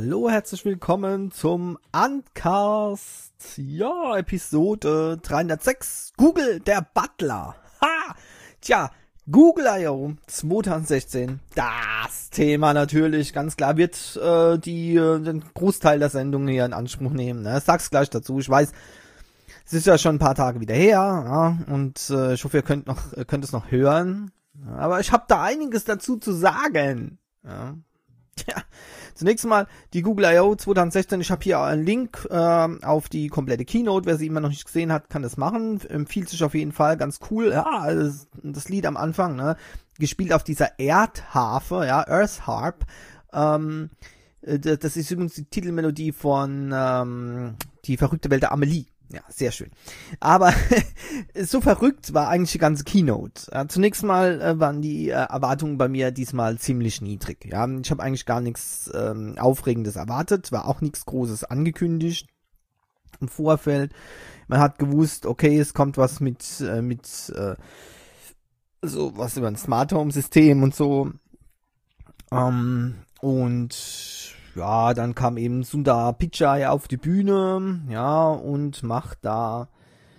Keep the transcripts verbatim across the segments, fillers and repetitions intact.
Hallo, herzlich willkommen zum Uncast, ja, Episode dreihundertsechs, Google, der Butler. Ha! Tja, Google I O zwanzig sechzehn, das Thema natürlich, ganz klar, wird äh, die äh, den Großteil der Sendung hier in Anspruch nehmen. Ne? Ich sag's gleich dazu, ich weiß, es ist ja schon ein paar Tage wieder her, ja, und äh, ich hoffe, ihr könnt noch äh, könnt es noch hören, aber ich habe da einiges dazu zu sagen. Ja. Ja, zunächst mal die Google I O zwanzig sechzehn. Ich habe hier einen Link äh, auf die komplette Keynote. Wer sie immer noch nicht gesehen hat, kann das machen. Empfiehlt sich auf jeden Fall, ganz cool. Ja, also das Lied am Anfang, ne, gespielt auf dieser Erdharfe, ja, Earth Harp. Ähm, das ist übrigens die Titelmelodie von ähm, Die verrückte Welt der Amelie. Ja, sehr schön. Aber so verrückt war eigentlich die ganze Keynote. Ja, zunächst mal äh, waren die äh, Erwartungen bei mir diesmal ziemlich niedrig. Ja, ich habe eigentlich gar nichts ähm, Aufregendes erwartet, war auch nichts Großes angekündigt im Vorfeld. Man hat gewusst, okay, es kommt was mit äh, mit äh, so was über ein Smart Home System und so. Ähm, und ja, dann kam eben Sundar Pichai auf die Bühne, ja, und macht da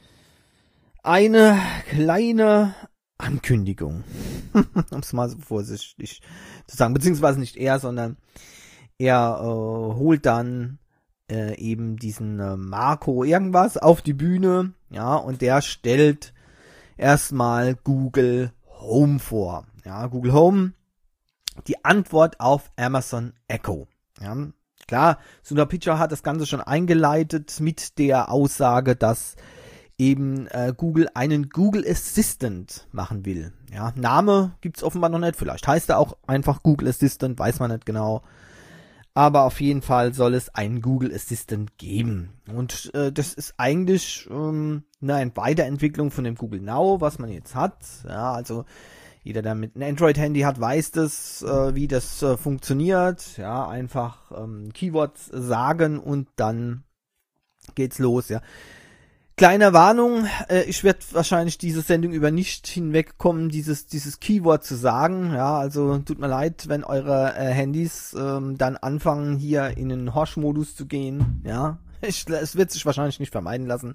eine kleine Ankündigung, um es mal so vorsichtig zu sagen, beziehungsweise nicht er, sondern er äh, holt dann äh, eben diesen äh, Marco irgendwas auf die Bühne, ja, und der stellt erstmal Google Home vor, ja, Google Home, die Antwort auf Amazon Echo. Ja, klar, Sundar Pichai hat das Ganze schon eingeleitet mit der Aussage, dass eben äh, Google einen Google Assistant machen will. Ja, Name gibt's offenbar noch nicht, vielleicht heißt er auch einfach Google Assistant, weiß man nicht genau. Aber auf jeden Fall soll es einen Google Assistant geben. Und äh, das ist eigentlich ähm, eine Weiterentwicklung von dem Google Now, was man jetzt hat. Ja, also jeder, der mit einem Android-Handy hat, weiß das, äh, wie das äh, funktioniert. Ja, einfach ähm, Keywords sagen und dann geht's los. Ja, kleine Warnung: äh, Ich werde wahrscheinlich diese Sendung über nicht hinwegkommen, dieses dieses Keyword zu sagen. Ja, also tut mir leid, wenn eure äh, Handys ähm, dann anfangen, hier in den Horsch-Modus zu gehen. Ja, ich, es wird sich wahrscheinlich nicht vermeiden lassen.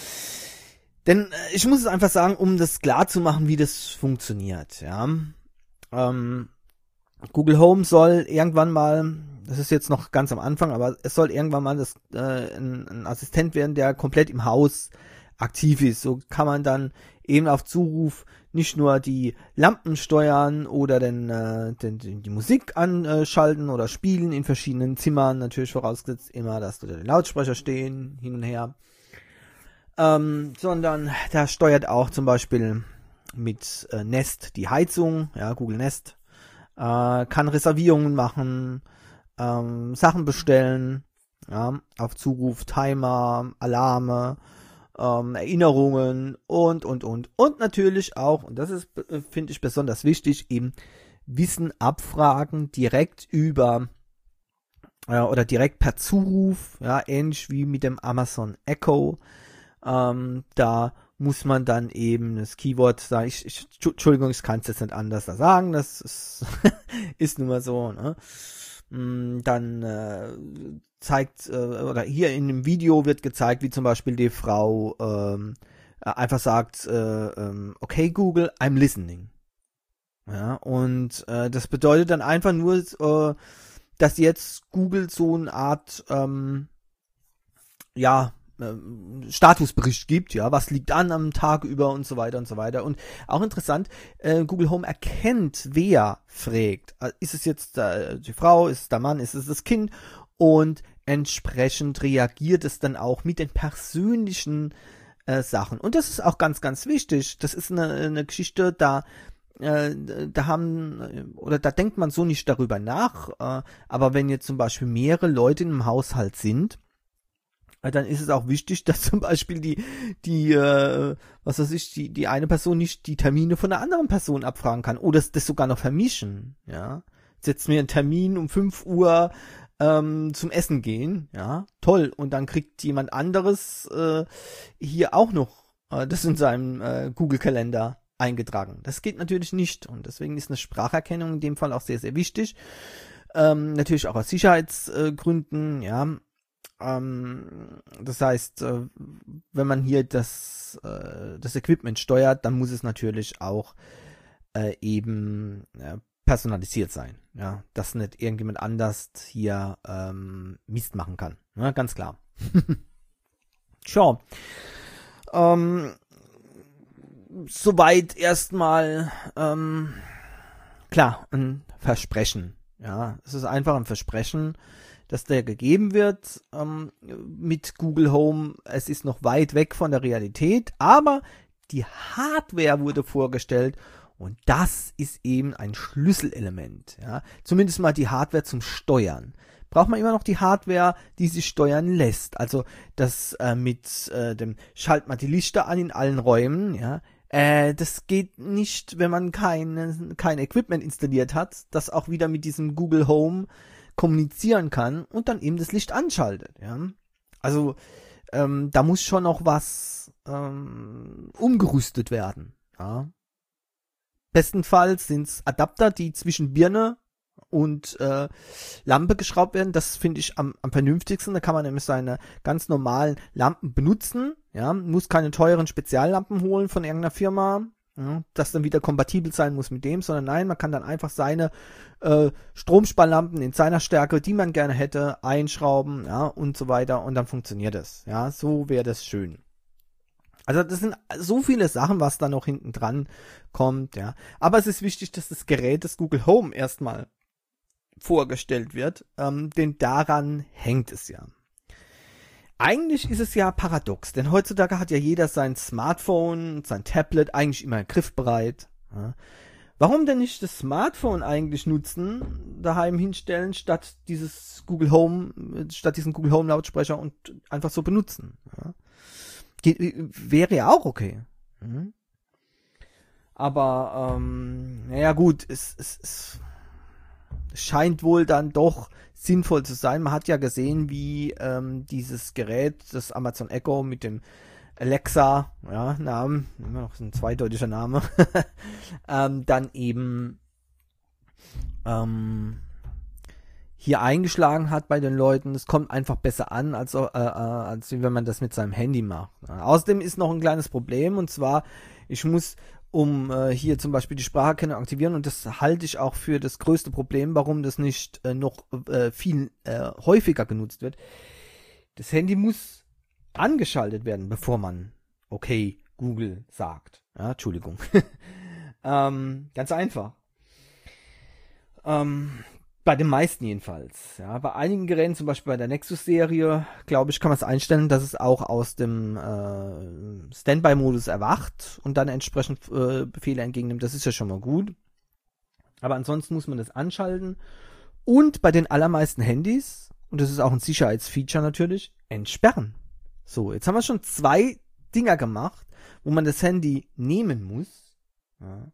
Denn äh, ich muss es einfach sagen, um das klar zu machen, wie das funktioniert, ja. Ähm, Google Home soll irgendwann mal, das ist jetzt noch ganz am Anfang, aber es soll irgendwann mal das, äh, ein, ein Assistent werden, der komplett im Haus aktiv ist. So kann man dann eben auf Zuruf nicht nur die Lampen steuern oder den, äh, den, den, die Musik anschalten oder spielen in verschiedenen Zimmern, natürlich vorausgesetzt immer, dass da die Lautsprecher stehen, hin und her. Ähm, sondern da steuert auch zum Beispiel mit äh, Nest die Heizung, ja, Google Nest, äh, kann Reservierungen machen, ähm, Sachen bestellen, ja, auf Zuruf, Timer, Alarme, ähm, Erinnerungen und, und, und. Und natürlich auch, und das ist, äh, finde ich besonders wichtig, eben Wissen abfragen direkt über äh, oder direkt per Zuruf, ja, ähnlich wie mit dem Amazon Echo. Ähm, da muss man dann eben das Keyword sagen, ich, ich, Entschuldigung, ich kann es jetzt nicht anders da sagen, das ist, ist nun mal so, ne? Dann äh, zeigt, äh, oder hier in dem Video wird gezeigt, wie zum Beispiel die Frau ähm, einfach sagt, äh, ähm, okay Google, I'm listening. Ja, und äh, das bedeutet dann einfach nur, äh, dass jetzt Google so eine Art, ähm, ja, Statusbericht gibt, ja, was liegt an am Tag über und so weiter und so weiter. Und auch interessant, äh, Google Home erkennt, wer fragt. Ist es jetzt äh, die Frau, ist es der Mann, ist es das Kind? Und entsprechend reagiert es dann auch mit den persönlichen äh, Sachen. Und das ist auch ganz, ganz wichtig. Das ist eine, eine Geschichte, da äh, da haben, oder da denkt man so nicht darüber nach, äh, aber wenn jetzt zum Beispiel mehrere Leute im Haushalt sind, dann ist es auch wichtig, dass zum Beispiel die, die, äh, was weiß ich, die, die eine Person nicht die Termine von der anderen Person abfragen kann oder das, das sogar noch vermischen, ja. Setzt mir einen Termin um fünf Uhr ähm, zum Essen gehen, ja, toll. Und dann kriegt jemand anderes äh, hier auch noch äh, das in seinem äh, Google-Kalender eingetragen. Das geht natürlich nicht und deswegen ist eine Spracherkennung in dem Fall auch sehr, sehr wichtig. Ähm, natürlich auch aus Sicherheitsgründen, ja. Ähm, das heißt, äh, wenn man hier das, äh, das Equipment steuert, dann muss es natürlich auch äh, eben äh, personalisiert sein, ja, dass nicht irgendjemand anders hier ähm, Mist machen kann, ja, ganz klar. Tja, ähm, soweit erstmal, ähm, klar, ein Versprechen, ja, es ist einfach ein Versprechen, dass der gegeben wird ähm, mit Google Home. Es ist noch weit weg von der Realität, aber die Hardware wurde vorgestellt und das ist eben ein Schlüsselelement. Ja? Zumindest mal die Hardware zum Steuern. Braucht man immer noch die Hardware, die sich steuern lässt. Also das äh, mit äh, dem Schalt mal die Lichter an in allen Räumen. Ja, äh, das geht nicht, wenn man kein, kein Equipment installiert hat, das auch wieder mit diesem Google Home kommunizieren kann und dann eben das Licht anschaltet. Ja? Also ähm, da muss schon noch was ähm, umgerüstet werden. Ja? Bestenfalls sind es Adapter, die zwischen Birne und äh, Lampe geschraubt werden. Das finde ich am, am vernünftigsten. Da kann man nämlich seine ganz normalen Lampen benutzen. Ja? Muss keine teuren Speziallampen holen von irgendeiner Firma, ja, das dann wieder kompatibel sein muss mit dem, sondern nein, man kann dann einfach seine äh, Stromsparlampen in seiner Stärke, die man gerne hätte, einschrauben, ja, und so weiter und dann funktioniert es. Ja, so wäre das schön. Also das sind so viele Sachen, was da noch hinten dran kommt, ja. Aber es ist wichtig, dass das Gerät, das Google Home erstmal vorgestellt wird, ähm, denn daran hängt es ja. Eigentlich ist es ja paradox, denn heutzutage hat ja jeder sein Smartphone, sein Tablet eigentlich immer griffbereit. Ja. Warum denn nicht das Smartphone eigentlich nutzen, daheim hinstellen, statt dieses Google Home, statt diesen Google Home Lautsprecher und einfach so benutzen? Ja. Geht, wäre ja auch okay. Mhm. Aber, ähm, naja gut, es, es, es scheint wohl dann doch sinnvoll zu sein. Man hat ja gesehen, wie ähm, dieses Gerät, das Amazon Echo mit dem Alexa, ja, Namen, immer noch ein zweideutiger Name, ähm, dann eben ähm, hier eingeschlagen hat bei den Leuten. Es kommt einfach besser an, als, äh, als wenn man das mit seinem Handy macht. Ja. Außerdem ist noch ein kleines Problem, und zwar, ich muss um äh, hier zum Beispiel die Spracherkennung aktivieren, und das halte ich auch für das größte Problem, warum das nicht äh, noch äh, viel äh, häufiger genutzt wird. Das Handy muss angeschaltet werden, bevor man okay Google sagt. Ja, Entschuldigung. ähm, ganz einfach. Ähm, bei den meisten jedenfalls. Ja, bei einigen Geräten, zum Beispiel bei der Nexus-Serie, glaube ich, kann man es einstellen, dass es auch aus dem äh, Standby-Modus erwacht und dann entsprechend äh, Befehle entgegennimmt. Das ist ja schon mal gut. Aber ansonsten muss man das anschalten. Und bei den allermeisten Handys, und das ist auch ein Sicherheitsfeature natürlich, entsperren. So, jetzt haben wir schon zwei Dinger gemacht, wo man das Handy nehmen muss. Ja.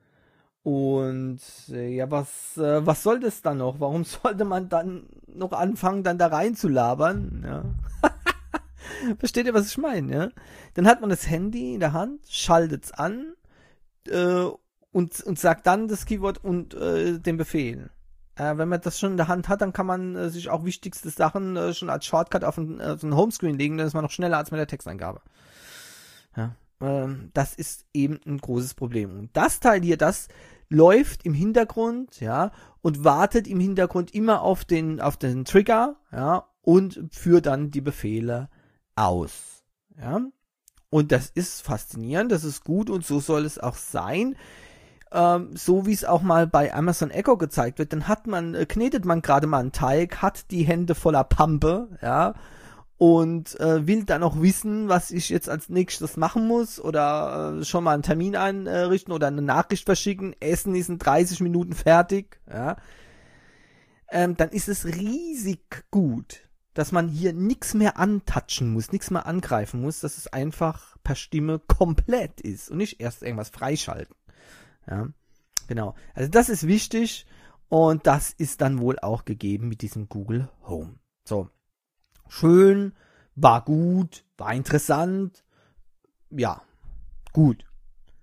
Und äh, ja, was äh, was soll das dann noch? Warum sollte man dann noch anfangen, dann da rein zu labern? Ja. Versteht ihr, was ich meine? Ja? Dann hat man das Handy in der Hand, schaltet's an äh, und und sagt dann das Keyword und äh, den Befehl. Äh, wenn man das schon in der Hand hat, dann kann man äh, sich auch wichtigste Sachen äh, schon als Shortcut auf ein, äh, so ein Homescreen legen, dann ist man noch schneller als mit der Texteingabe. Ja, ähm, das ist eben ein großes Problem. Und das Teil hier, das läuft im Hintergrund, ja, und wartet im Hintergrund immer auf den, auf den Trigger, ja, und führt dann die Befehle aus, ja. Und das ist faszinierend, das ist gut und so soll es auch sein. Ähm, so wie es auch mal bei Amazon Echo gezeigt wird, dann hat man, äh, knetet man gerade mal einen Teig, hat die Hände voller Pampe, ja, und äh, will dann auch wissen, was ich jetzt als nächstes machen muss oder äh, schon mal einen Termin einrichten oder eine Nachricht verschicken, Essen ist in dreißig Minuten fertig, ja, ähm, dann ist es riesig gut, dass man hier nichts mehr antatschen muss, nichts mehr angreifen muss, dass es einfach per Stimme komplett ist und nicht erst irgendwas freischalten. Ja, genau. Also das ist wichtig und das ist dann wohl auch gegeben mit diesem Google Home. So. Schön, war gut, war interessant, ja, gut.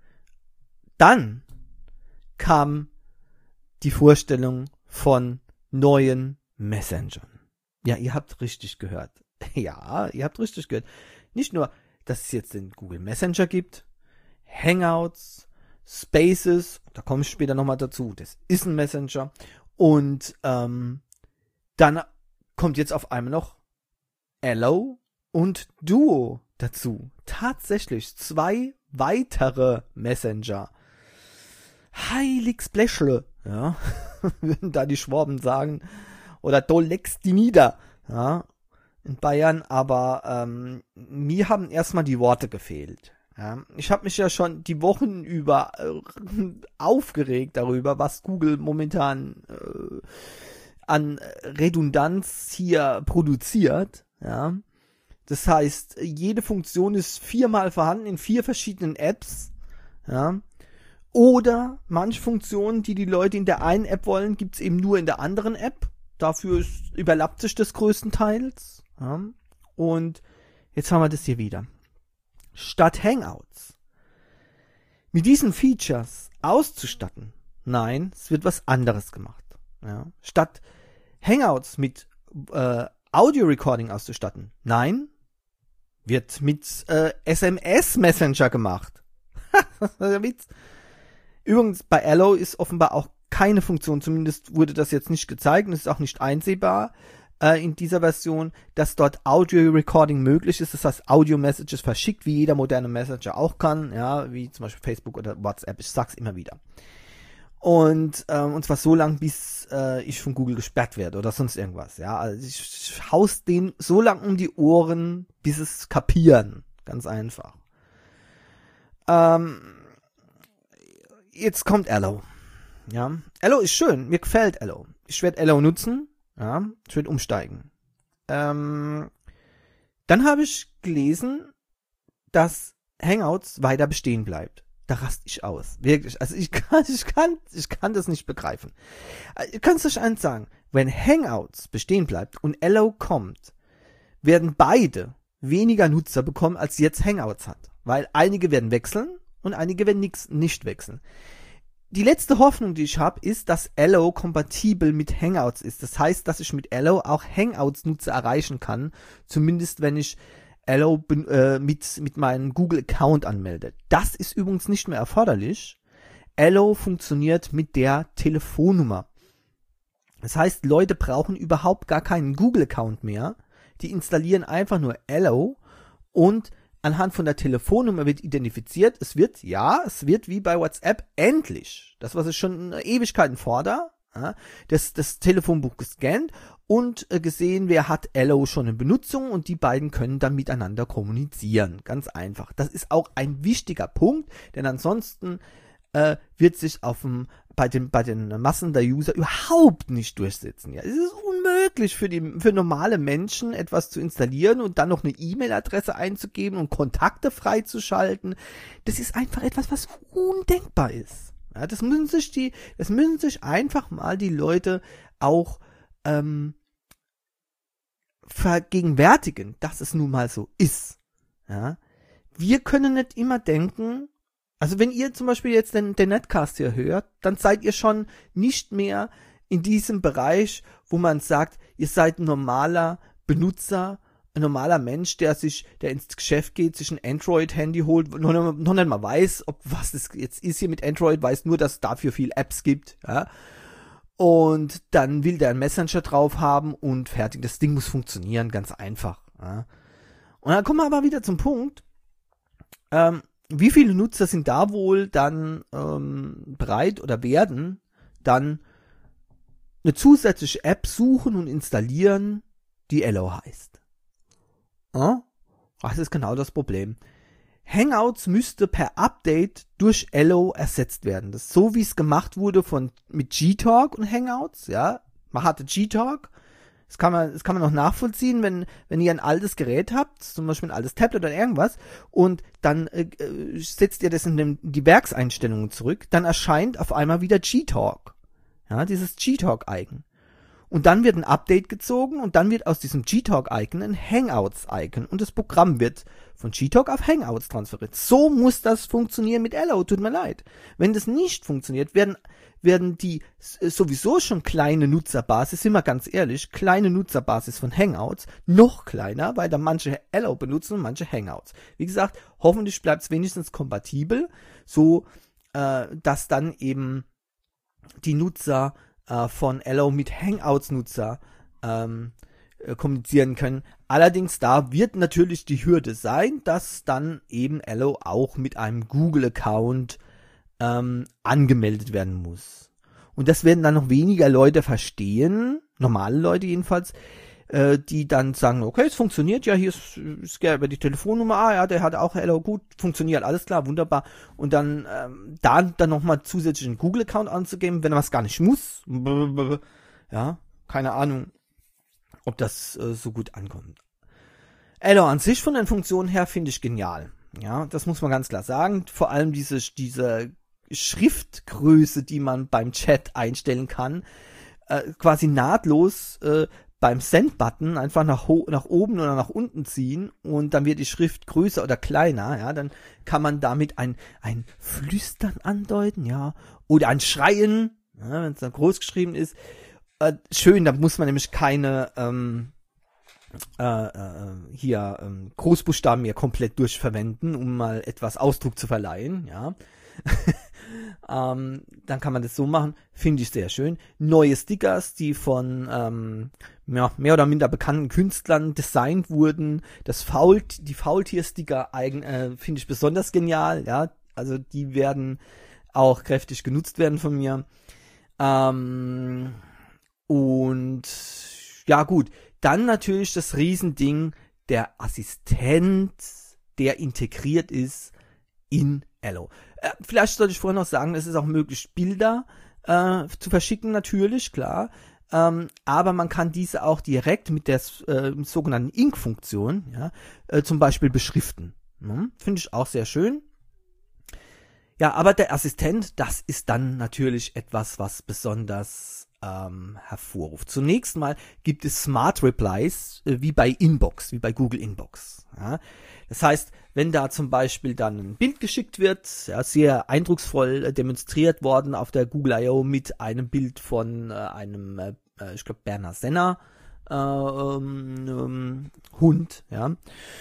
Dann kam die Vorstellung von neuen Messengern. Ja, ihr habt richtig gehört. Ja, ihr habt richtig gehört. Nicht nur, dass es jetzt den Google Messenger gibt, Hangouts, Spaces, da komme ich später nochmal dazu, das ist ein Messenger. Und ähm, dann kommt jetzt auf einmal noch Allo und Duo dazu. Tatsächlich zwei weitere Messenger. Heilig Spläschle, ja, würden da die Schwaben sagen. Oder do legst die nieder, ja, in Bayern. Aber ähm, mir haben erstmal die Worte gefehlt. Ja. Ich habe mich ja schon die Wochen über äh, aufgeregt darüber, was Google momentan äh, an Redundanz hier produziert, ja. Das heißt, jede Funktion ist viermal vorhanden in vier verschiedenen Apps, ja. Oder manche Funktionen, die die Leute in der einen App wollen, gibt's eben nur in der anderen App. Dafür ist, überlappt sich das größtenteils, ja. Und jetzt haben wir das hier wieder. Statt Hangouts mit diesen Features auszustatten, nein, es wird was anderes gemacht, ja. Statt Hangouts mit äh, Audio-Recording auszustatten, nein, wird mit äh, S M S-Messenger gemacht. Das ist der Witz. Übrigens, bei Allo ist offenbar auch keine Funktion, zumindest wurde das jetzt nicht gezeigt und es ist auch nicht einsehbar äh, in dieser Version, dass dort Audio-Recording möglich ist, das heißt Audio-Messages verschickt, wie jeder moderne Messenger auch kann, ja, wie zum Beispiel Facebook oder WhatsApp, ich sag's immer wieder. Und, ähm, und zwar so lang, bis äh, ich von Google gesperrt werde oder sonst irgendwas, ja, also ich, ich haus denen so lang um die Ohren, bis es kapieren, ganz einfach. Ähm, jetzt kommt Allo. Ja, Allo ist schön, mir gefällt Allo. Ich werde Allo nutzen, ja, ich werde umsteigen. Ähm, dann habe ich gelesen, dass Hangouts weiter bestehen bleibt. Da raste ich aus, wirklich. Also ich kann, ich kann, ich kann das nicht begreifen. Ich kann es euch eins sagen, wenn Hangouts bestehen bleibt und Allo kommt, werden beide weniger Nutzer bekommen, als jetzt Hangouts hat. Weil einige werden wechseln und einige werden nix, nicht wechseln. Die letzte Hoffnung, die ich habe, ist, dass Allo kompatibel mit Hangouts ist. Das heißt, dass ich mit Allo auch Hangouts-Nutzer erreichen kann. Zumindest, wenn ich Allo äh, mit, mit meinem Google-Account anmelde. Das ist übrigens nicht mehr erforderlich. Allo funktioniert mit der Telefonnummer. Das heißt, Leute brauchen überhaupt gar keinen Google-Account mehr. Die installieren einfach nur Allo und anhand von der Telefonnummer wird identifiziert. Es wird, ja, es wird wie bei WhatsApp endlich, das was ich schon Ewigkeiten fordere, ja, das, das Telefonbuch gescannt und äh, gesehen, wer hat Allo schon in Benutzung und die beiden können dann miteinander kommunizieren. Ganz einfach. Das ist auch ein wichtiger Punkt, denn ansonsten äh, wird sich auf dem, bei den, bei den Massen der User überhaupt nicht durchsetzen. Ja, es ist unmöglich für die, für normale Menschen etwas zu installieren und dann noch eine E-Mail-Adresse einzugeben und Kontakte freizuschalten. Das ist einfach etwas, was undenkbar ist. Ja, das müssen sich die, das müssen sich einfach mal die Leute auch ähm, vergegenwärtigen, dass es nun mal so ist. Ja, wir können nicht immer denken. Also wenn ihr zum Beispiel jetzt den, den Netcast hier hört, dann seid ihr schon nicht mehr in diesem Bereich, wo man sagt, ihr seid ein normaler Benutzer, ein normaler Mensch, der sich, der ins Geschäft geht, sich ein Android-Handy holt, noch, noch nicht mal weiß, ob was das jetzt ist hier mit Android, weiß nur, dass es dafür viel Apps gibt, ja. Und dann will der einen Messenger drauf haben und fertig. Das Ding muss funktionieren, ganz einfach, ja. Und dann kommen wir aber wieder zum Punkt, ähm, wie viele Nutzer sind da wohl dann ähm, bereit oder werden dann eine zusätzliche App suchen und installieren, die Allo heißt? Ja? Das ist genau das Problem. Hangouts müsste per Update durch Allo ersetzt werden. Das ist so, wie es gemacht wurde von mit Gtalk und Hangouts. Ja, man hatte Gtalk. Das kann man, das kann man noch nachvollziehen, wenn, wenn ihr ein altes Gerät habt, zum Beispiel ein altes Tablet oder irgendwas, und dann äh, setzt ihr das in den, die Werkseinstellungen zurück, dann erscheint auf einmal wieder Gtalk. Ja, dieses Gtalk-Icon. Und dann wird ein Update gezogen und dann wird aus diesem Gtalk-Icon ein Hangouts-Icon und das Programm wird von Gtalk auf Hangouts transferiert. So muss das funktionieren mit Allo, tut mir leid. Wenn das nicht funktioniert, werden, werden die sowieso schon kleine Nutzerbasis, sind wir ganz ehrlich, kleine Nutzerbasis von Hangouts noch kleiner, weil da manche Allo benutzen und manche Hangouts. Wie gesagt, hoffentlich bleibt es wenigstens kompatibel, so äh, dass dann eben die Nutzer von Allo mit Hangouts-Nutzer ähm, äh, kommunizieren können. Allerdings da wird natürlich die Hürde sein, dass dann eben Allo auch mit einem Google-Account ähm, angemeldet werden muss. Und das werden dann noch weniger Leute verstehen, normale Leute jedenfalls, äh, die dann sagen, okay, es funktioniert, ja, hier ist, ist ja über die Telefonnummer, ah ja, der hat auch Allo, gut, funktioniert, alles klar, wunderbar. Und dann ähm, da dann nochmal zusätzlich einen Google-Account anzugeben, wenn er was gar nicht muss, ja, keine Ahnung, ob das äh, so gut ankommt. Allo an sich von den Funktionen her finde ich genial, ja, das muss man ganz klar sagen, vor allem diese, diese Schriftgröße, die man beim Chat einstellen kann, äh, quasi nahtlos äh, beim Send-Button einfach nach, ho- nach oben oder nach unten ziehen und dann wird die Schrift größer oder kleiner, ja, dann kann man damit ein, ein Flüstern andeuten, ja, oder ein Schreien, ja, wenn es dann groß geschrieben ist. Äh, schön, da muss man nämlich keine ähm, äh, äh, hier ähm, Großbuchstaben mehr komplett durchverwenden, um mal etwas Ausdruck zu verleihen, ja. ähm, dann kann man das so machen, finde ich sehr schön. Neue Stickers, die von ähm, ja, mehr oder minder bekannten Künstlern designt wurden. Das Faul, die Faultier-Sticker eigen, äh, finde ich besonders genial, ja. Also die werden auch kräftig genutzt werden von mir. Ähm, und ja gut, dann natürlich das Riesending, der Assistent, der integriert ist in Allo. Äh, vielleicht sollte ich vorher noch sagen, es ist auch möglich, Bilder äh, zu verschicken, natürlich, klar. Ähm, aber man kann diese auch direkt mit der äh, sogenannten Ink-Funktion, ja, äh, zum Beispiel beschriften. Hm? Finde ich auch sehr schön. Ja, aber der Assistent, das ist dann natürlich etwas, was besonders ähm, hervorruft. Zunächst mal gibt es Smart Replies, äh, wie bei Inbox, wie bei Google Inbox. Ja. Das heißt, wenn da zum Beispiel dann ein Bild geschickt wird, ja, sehr eindrucksvoll äh, demonstriert worden auf der Google I O mit einem Bild von äh, einem, äh, ich glaube, Berner Senner äh, ähm, ähm, Hund, ja.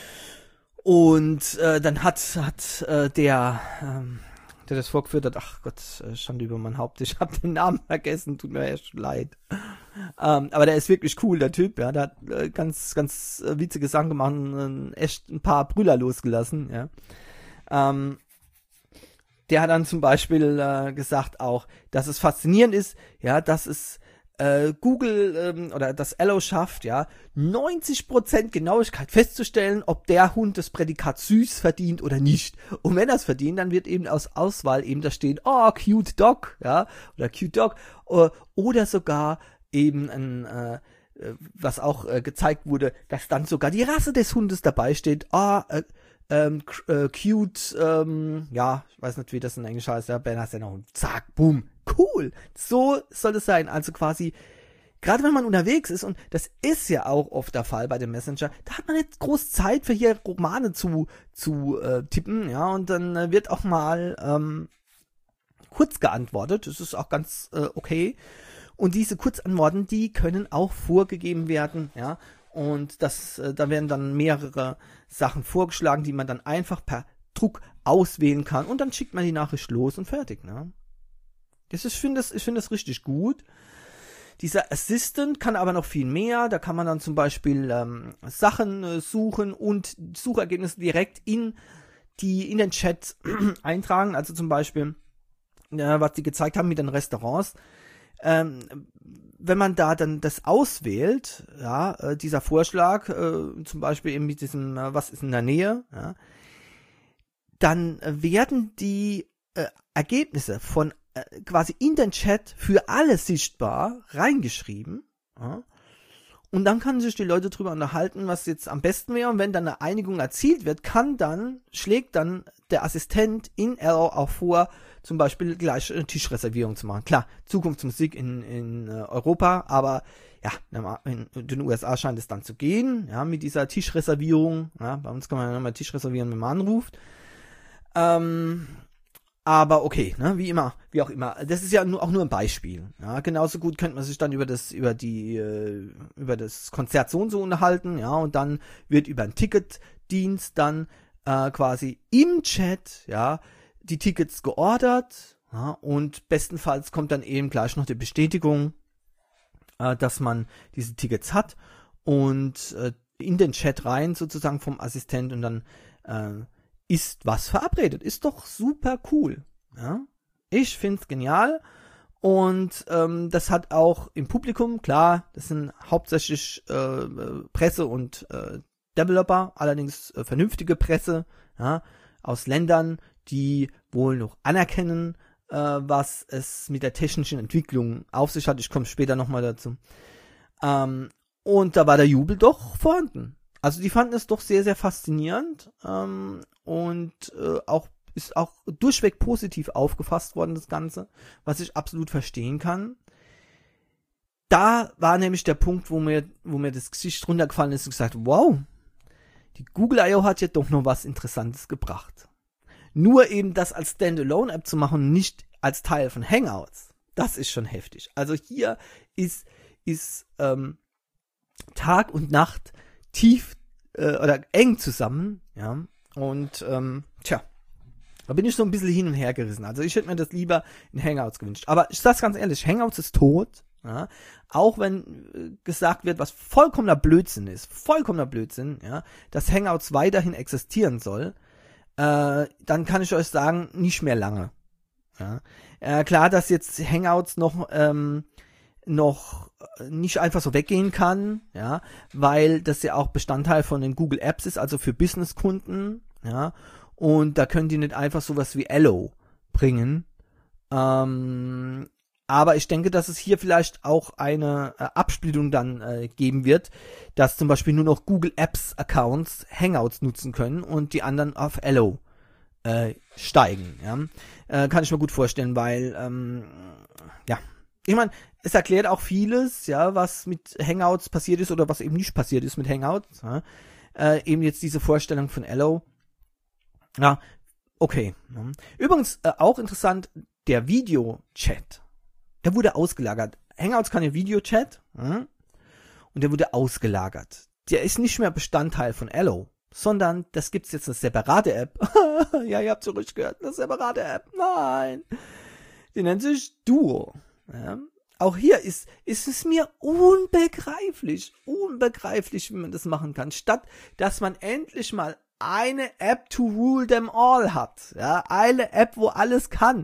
Und äh, dann hat hat äh, der ähm, der das vorgeführt hat, ach Gott, Schande über mein Haupt, ich habe den Namen vergessen, tut mir echt leid. Ähm, aber der ist wirklich cool, der Typ, ja, der hat äh, ganz, ganz äh, witzige Sachen gemacht und äh, echt ein paar Brüller losgelassen, ja. Ähm, der hat dann zum Beispiel äh, gesagt auch, dass es faszinierend ist, ja, dass es äh, Google ähm, oder das Allo schafft, ja, neunzig Prozent Genauigkeit festzustellen, ob der Hund das Prädikat süß verdient oder nicht. Und wenn er es verdient, dann wird eben aus Auswahl eben da stehen, oh, cute dog, ja, oder cute dog, äh, oder sogar eben ein, äh, was auch äh, gezeigt wurde, dass dann sogar die Rasse des Hundes dabei steht, ah, oh, äh, ähm, äh, cute, ähm, ja, ich weiß nicht, wie das in Englisch heißt, ja, Berner Senner Hund, zack, boom, cool, so soll es sein, also quasi, gerade wenn man unterwegs ist, und das ist ja auch oft der Fall bei dem Messenger, da hat man nicht groß Zeit für hier Romane zu, zu äh, tippen, ja, und dann äh, wird auch mal ähm, kurz geantwortet, das ist auch ganz äh, okay, und diese Kurzantworten, die können auch vorgegeben werden, ja, und das, äh, da werden dann mehrere Sachen vorgeschlagen, die man dann einfach per Druck auswählen kann, und dann schickt man die Nachricht los und fertig, ne. Das ist, ich finde das, ich finde das richtig gut. Dieser Assistant kann aber noch viel mehr. Da kann man dann zum Beispiel ähm, Sachen äh, suchen und Suchergebnisse direkt in die in den Chat eintragen. Also zum Beispiel, äh, was die gezeigt haben mit den Restaurants. Ähm, wenn man da dann das auswählt, ja, äh, dieser Vorschlag, äh, zum Beispiel eben mit diesem, äh, was ist in der Nähe, ja, dann äh, werden die äh, Ergebnisse von quasi in den Chat für alle sichtbar reingeschrieben, ja, und dann können sich die Leute drüber unterhalten, was jetzt am besten wäre, und wenn dann eine Einigung erzielt wird, kann dann, schlägt dann der Assistent in Arrow auch vor, zum Beispiel gleich eine Tischreservierung zu machen. Klar, Zukunftsmusik in, in äh, Europa, aber ja, in den U S A scheint es dann zu gehen, ja, mit dieser Tischreservierung. Ja, bei uns kann man ja nochmal Tisch reservieren, wenn man anruft. Ähm, aber okay, ne, wie immer, wie auch immer. Das ist ja nur, auch nur ein Beispiel. Ja, genauso gut könnte man sich dann über das, über die, äh, über das Konzert so und so unterhalten, ja, und dann wird über einen Ticketdienst dann äh, quasi im Chat, ja, die Tickets geordert, ja, und bestenfalls kommt dann eben gleich noch die Bestätigung, äh, dass man diese Tickets hat und äh, in den Chat rein sozusagen vom Assistent und dann äh, ist was verabredet. Ist doch super cool. Ja? Ich find's genial und ähm, das hat auch im Publikum, klar, das sind hauptsächlich äh, Presse und äh, Developer, allerdings äh, vernünftige Presse, ja, aus Ländern, die wohl noch anerkennen, äh, was es mit der technischen Entwicklung auf sich hat. Ich komme später nochmal dazu. Ähm, und da war der Jubel doch vorhanden. Also die fanden es doch sehr, sehr faszinierend ähm, und äh, auch ist auch durchweg positiv aufgefasst worden, das Ganze, was ich absolut verstehen kann. Da war nämlich der Punkt, wo mir, wo mir das Gesicht runtergefallen ist und gesagt, wow, die Google I O hat ja doch noch was Interessantes gebracht. Nur eben das als Standalone-App zu machen, nicht als Teil von Hangouts, das ist schon heftig. Also hier ist, ist ähm, Tag und Nacht tief äh, oder eng zusammen, ja, und ähm, tja, da bin ich so ein bisschen hin und her gerissen. Also ich hätte mir das lieber in Hangouts gewünscht. Aber ich sag's ganz ehrlich, Hangouts ist tot, ja, auch wenn äh, gesagt wird, was vollkommener Blödsinn ist, vollkommener Blödsinn, ja, dass Hangouts weiterhin existieren soll, äh, dann kann ich euch sagen, nicht mehr lange. Ja. Äh, klar, dass jetzt Hangouts noch ähm, noch nicht einfach so weggehen kann, ja, weil das ja auch Bestandteil von den Google Apps ist, also für Businesskunden, ja, und da können die nicht einfach sowas wie Allo bringen, ähm, aber ich denke, dass es hier vielleicht auch eine äh, Absplittung dann äh, geben wird, dass zum Beispiel nur noch Google Apps Accounts Hangouts nutzen können und die anderen auf Allo äh, steigen, ja, äh, kann ich mir gut vorstellen, weil, ähm, ja, ich meine, es erklärt auch vieles, ja, was mit Hangouts passiert ist oder was eben nicht passiert ist mit Hangouts. Ja. Äh, eben jetzt diese Vorstellung von Allo. Ja, okay. Übrigens äh, auch interessant, der Video-Chat, der wurde ausgelagert. Hangouts kann ja Video-Chat, ja, und der wurde ausgelagert. Der ist nicht mehr Bestandteil von Allo, sondern das gibt's jetzt eine separate App. Ja, ihr habt so richtig gehört, eine separate App. Nein. Die nennt sich Duo. Ja. Auch hier ist, ist es mir unbegreiflich, unbegreiflich, wie man das machen kann. Statt, dass man endlich mal eine App to rule them all hat. Ja, eine App, wo alles kann.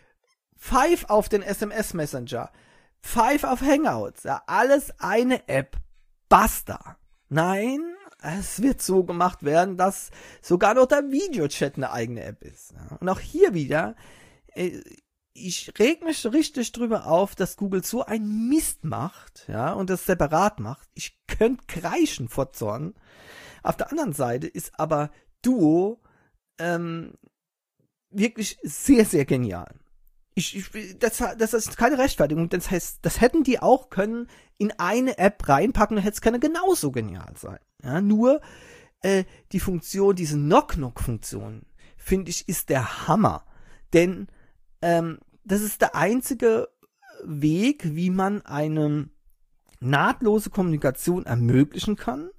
Five auf den S M S Messenger. Five auf Hangouts. Ja, alles eine App. Basta. Nein, es wird so gemacht werden, dass sogar noch der Videochat eine eigene App ist. Ja. Und auch hier wieder, äh, ich reg mich richtig drüber auf, dass Google so einen Mist macht, ja, und das separat macht. Ich könnte kreischen vor Zorn. Auf der anderen Seite ist aber Duo ähm, wirklich sehr, sehr genial. Ich, ich, das, das ist keine Rechtfertigung. Das heißt, das hätten die auch können in eine App reinpacken, dann hätte es keine genauso genial sein. Ja, nur äh, die Funktion, diese Knock-Knock-Funktion, finde ich, ist der Hammer. Denn ähm, das ist der einzige Weg, wie man eine nahtlose Kommunikation ermöglichen kann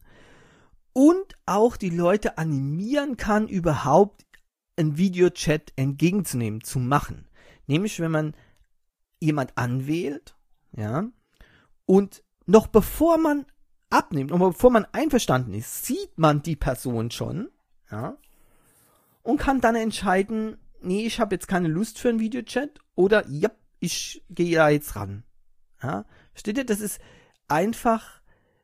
und auch die Leute animieren kann, überhaupt einen Videochat entgegenzunehmen, zu machen. Nämlich, wenn man jemand anwählt, ja, und noch bevor man abnimmt, und bevor man einverstanden ist, sieht man die Person schon, ja, und kann dann entscheiden, nee, ich habe jetzt keine Lust für einen Videochat oder, ja, ich gehe da jetzt ran. Ja, versteht ihr? Das ist einfach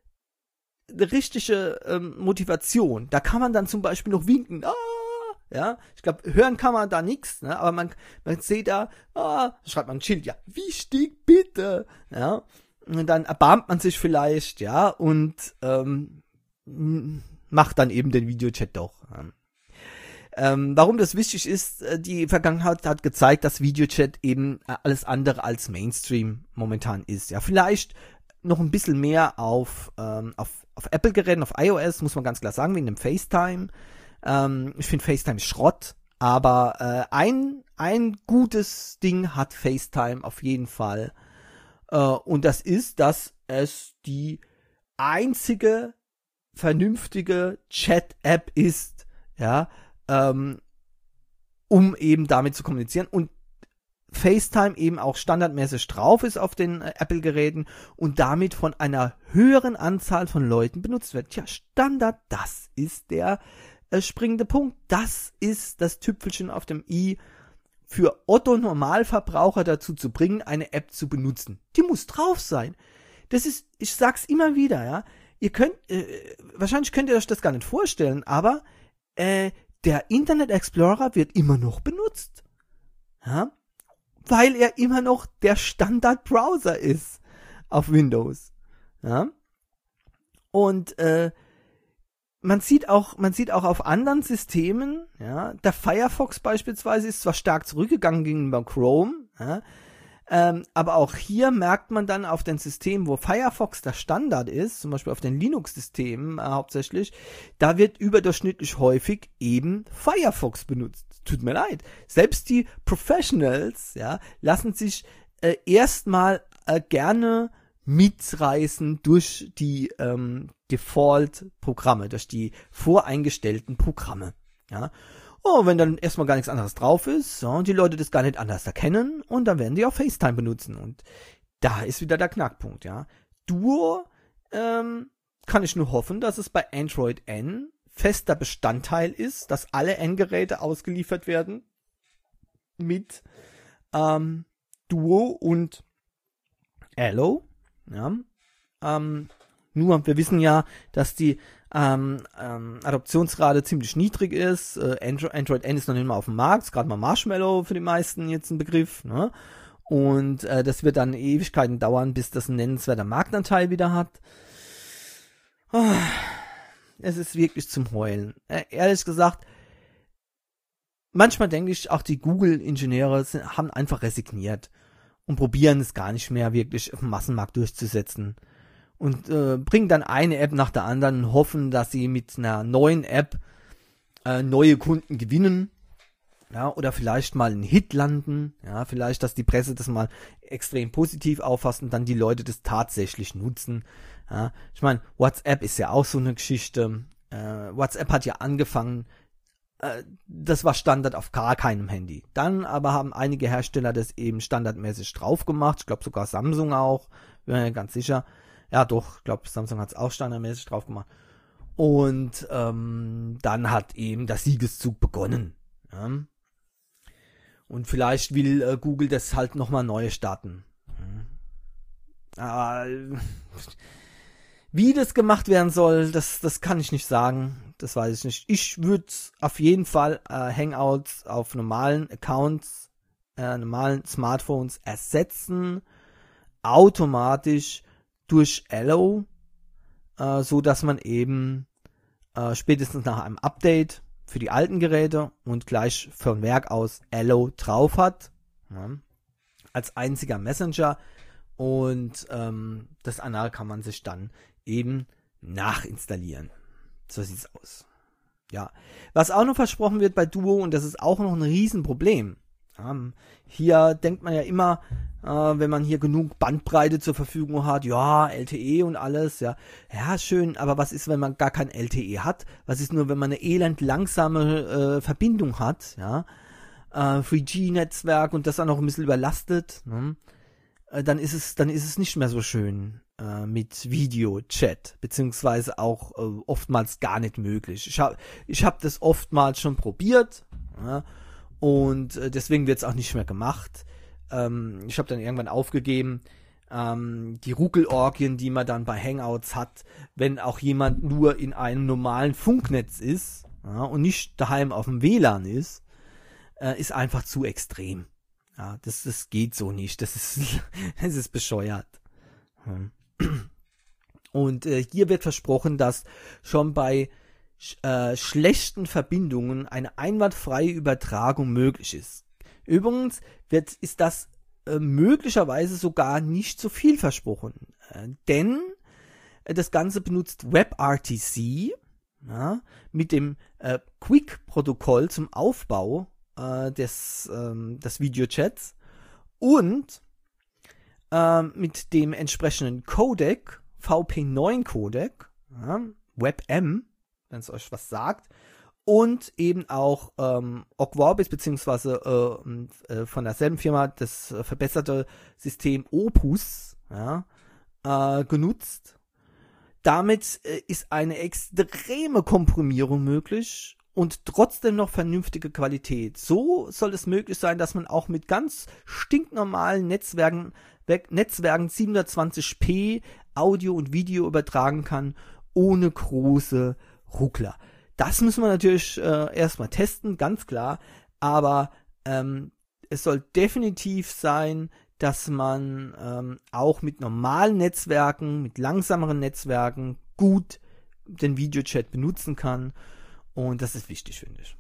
eine richtige ähm, Motivation. Da kann man dann zum Beispiel noch winken. Ah, ja, ich glaube, hören kann man da nichts, ne? Aber man, man sieht da, ah, schreibt man ein Schild, ja, wichtig, bitte, ja. Und dann erbarmt man sich vielleicht, ja, und ähm, macht dann eben den Videochat doch. Ja. ähm, warum das wichtig ist, die Vergangenheit hat gezeigt, dass Videochat eben alles andere als Mainstream momentan ist. Ja, vielleicht noch ein bisschen mehr auf, ähm, auf, auf Apple-Geräten, auf iOS, muss man ganz klar sagen, wegen dem FaceTime. Ähm, ich finde FaceTime Schrott, aber äh, ein, ein gutes Ding hat FaceTime auf jeden Fall. Äh, und das ist, dass es die einzige vernünftige Chat-App ist, ja, ähm, um eben damit zu kommunizieren und FaceTime eben auch standardmäßig drauf ist auf den äh, Apple-Geräten und damit von einer höheren Anzahl von Leuten benutzt wird. Ja, Standard, das ist der äh, springende Punkt. Das ist das Tüpfelchen auf dem i, für Otto-Normalverbraucher dazu zu bringen, eine App zu benutzen. Die muss drauf sein. Das ist, ich sag's immer wieder, ja. Ihr könnt, äh, wahrscheinlich könnt ihr euch das gar nicht vorstellen, aber äh, der Internet Explorer wird immer noch benutzt. Ja, weil er immer noch der Standard-Browser ist auf Windows. Ja, und äh, man sieht auch, man sieht auch auf anderen Systemen, ja, der Firefox beispielsweise ist zwar stark zurückgegangen gegenüber Chrome, ja, Ähm, aber auch hier merkt man dann auf den Systemen, wo Firefox der Standard ist, zum Beispiel auf den Linux-Systemen äh, hauptsächlich, da wird überdurchschnittlich häufig eben Firefox benutzt. Tut mir leid. Selbst die Professionals, ja, lassen sich äh, erstmal äh, gerne mitreißen durch die ähm, Default-Programme, durch die voreingestellten Programme, ja. Oh, wenn dann erstmal gar nichts anderes drauf ist, so, und die Leute das gar nicht anders erkennen, und dann werden die auch FaceTime benutzen. Und da ist wieder der Knackpunkt, ja. Duo ähm, kann ich nur hoffen, dass es bei Android N fester Bestandteil ist, dass alle N-Geräte ausgeliefert werden mit ähm, Duo und Allo. Ja. Ähm, nur, wir wissen ja, dass die Ähm, ähm, Adoptionsrate ziemlich niedrig ist. Äh, Android, Android N ist noch nicht mal auf dem Markt, ist gerade mal Marshmallow für die meisten jetzt ein Begriff, ne? Und äh, das wird dann Ewigkeiten dauern, bis das ein nennenswerter Marktanteil wieder hat. Oh, es ist wirklich zum Heulen. Äh, ehrlich gesagt, manchmal denke ich, auch die Google-Ingenieure sind, haben einfach resigniert und probieren es gar nicht mehr wirklich auf dem Massenmarkt durchzusetzen. Und äh, bringen dann eine App nach der anderen und hoffen, dass sie mit einer neuen App äh, neue Kunden gewinnen, ja, oder vielleicht mal einen Hit landen, ja, vielleicht, dass die Presse das mal extrem positiv auffasst und dann die Leute das tatsächlich nutzen, ja. Ich meine, WhatsApp ist ja auch so eine Geschichte, äh, WhatsApp hat ja angefangen, äh, das war Standard auf gar keinem Handy. Dann aber haben einige Hersteller das eben standardmäßig drauf gemacht, ich glaube sogar Samsung auch, bin mir ganz sicher. Ja, doch, ich glaube, Samsung hat es auch standardmäßig drauf gemacht. Und ähm, dann hat eben der Siegeszug begonnen. Ja. Und vielleicht will äh, Google das halt nochmal neu starten. Ja. Aber wie das gemacht werden soll, das, das kann ich nicht sagen. Das weiß ich nicht. Ich würde auf jeden Fall äh, Hangouts auf normalen Accounts, äh, normalen Smartphones ersetzen. Automatisch durch Allo, äh, so dass man eben äh, spätestens nach einem Update für die alten Geräte und gleich von Werk aus Allo drauf hat, ja, als einziger Messenger, und ähm, das andere kann man sich dann eben nachinstallieren. So sieht's aus. Ja, was auch noch versprochen wird bei Duo, und das ist auch noch ein Riesenproblem. Ähm, hier denkt man ja immer, äh, wenn man hier genug Bandbreite zur Verfügung hat, ja, L T E und alles, ja, ja, schön, aber was ist, wenn man gar kein L T E hat? Was ist nur, wenn man eine elend langsame äh, Verbindung hat, ja, äh, drei G Netzwerk und das dann noch ein bisschen überlastet, ne? äh, dann ist es, dann ist es nicht mehr so schön äh, mit Video-Chat, beziehungsweise auch äh, oftmals gar nicht möglich. Ich habe ich hab das oftmals schon probiert, ja, und äh, deswegen wird es auch nicht mehr gemacht. Ähm, ich habe dann irgendwann aufgegeben, ähm, die Ruckelorgien, die man dann bei Hangouts hat, wenn auch jemand nur in einem normalen Funknetz ist, ja, und nicht daheim auf dem W L A N ist, äh, ist einfach zu extrem. Ja, das, das geht so nicht. Das ist, das ist bescheuert. Hm. Und äh, hier wird versprochen, dass schon bei sch äh, schlechten Verbindungen eine einwandfreie Übertragung möglich ist. Übrigens wird, ist das äh, möglicherweise sogar nicht so viel versprochen, äh, denn äh, das Ganze benutzt WebRTC, ja, mit dem äh, Quick-Protokoll zum Aufbau äh, des, ähm, des Videochats und äh, mit dem entsprechenden Codec, V P neun Codec, ja, WebM, wenn es euch was sagt, und eben auch ähm, Ogg Vorbis beziehungsweise äh, äh, von derselben Firma das äh, verbesserte System Opus, ja, äh, genutzt. Damit äh, ist eine extreme Komprimierung möglich und trotzdem noch vernünftige Qualität. So soll es möglich sein, dass man auch mit ganz stinknormalen Netzwerken, Netzwerken siebenhundertzwanzig p Audio und Video übertragen kann, ohne große Ruckler. Das müssen wir natürlich äh, erstmal testen, ganz klar, aber ähm, es soll definitiv sein, dass man ähm, auch mit normalen Netzwerken, mit langsameren Netzwerken gut den Videochat benutzen kann und das ist wichtig, finde ich.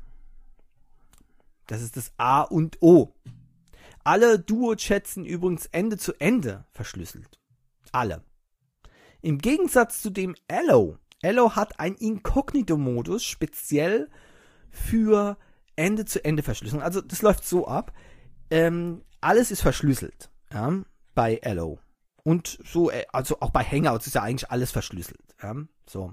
Das ist das A und O. Alle Duo-Chats sind übrigens Ende zu Ende verschlüsselt. Alle. Im Gegensatz zu dem Allo. Allo hat einen Inkognito-Modus speziell für Ende-zu-Ende-Verschlüsselung. Also das läuft so ab. Ähm, alles ist verschlüsselt, ja, bei Allo. Und so, also auch bei Hangouts ist ja eigentlich alles verschlüsselt. Ja, so.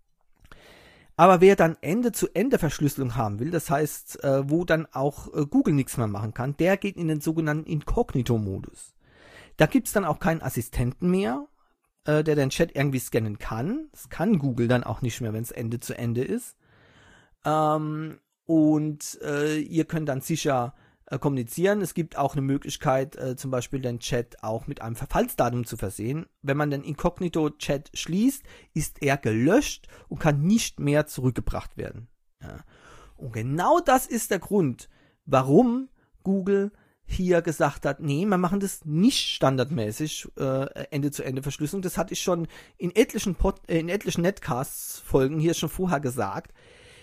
Aber wer dann Ende-zu-Ende-Verschlüsselung haben will, das heißt, äh, wo dann auch äh, Google nichts mehr machen kann, der geht in den sogenannten Inkognito-Modus. Da gibt es dann auch keinen Assistenten mehr, der den Chat irgendwie scannen kann. Das kann Google dann auch nicht mehr, wenn es Ende zu Ende ist. Ähm, und äh, ihr könnt dann sicher äh, kommunizieren. Es gibt auch eine Möglichkeit, äh, zum Beispiel den Chat auch mit einem Verfallsdatum zu versehen. Wenn man den Inkognito-Chat schließt, ist er gelöscht und kann nicht mehr zurückgebracht werden. Ja. Und genau das ist der Grund, warum Google hier gesagt hat, nee, wir machen das nicht standardmäßig, äh, Ende-zu-Ende-Verschlüsselung. Das hatte ich schon in etlichen, Pod, äh, in etlichen Netcasts-Folgen hier schon vorher gesagt.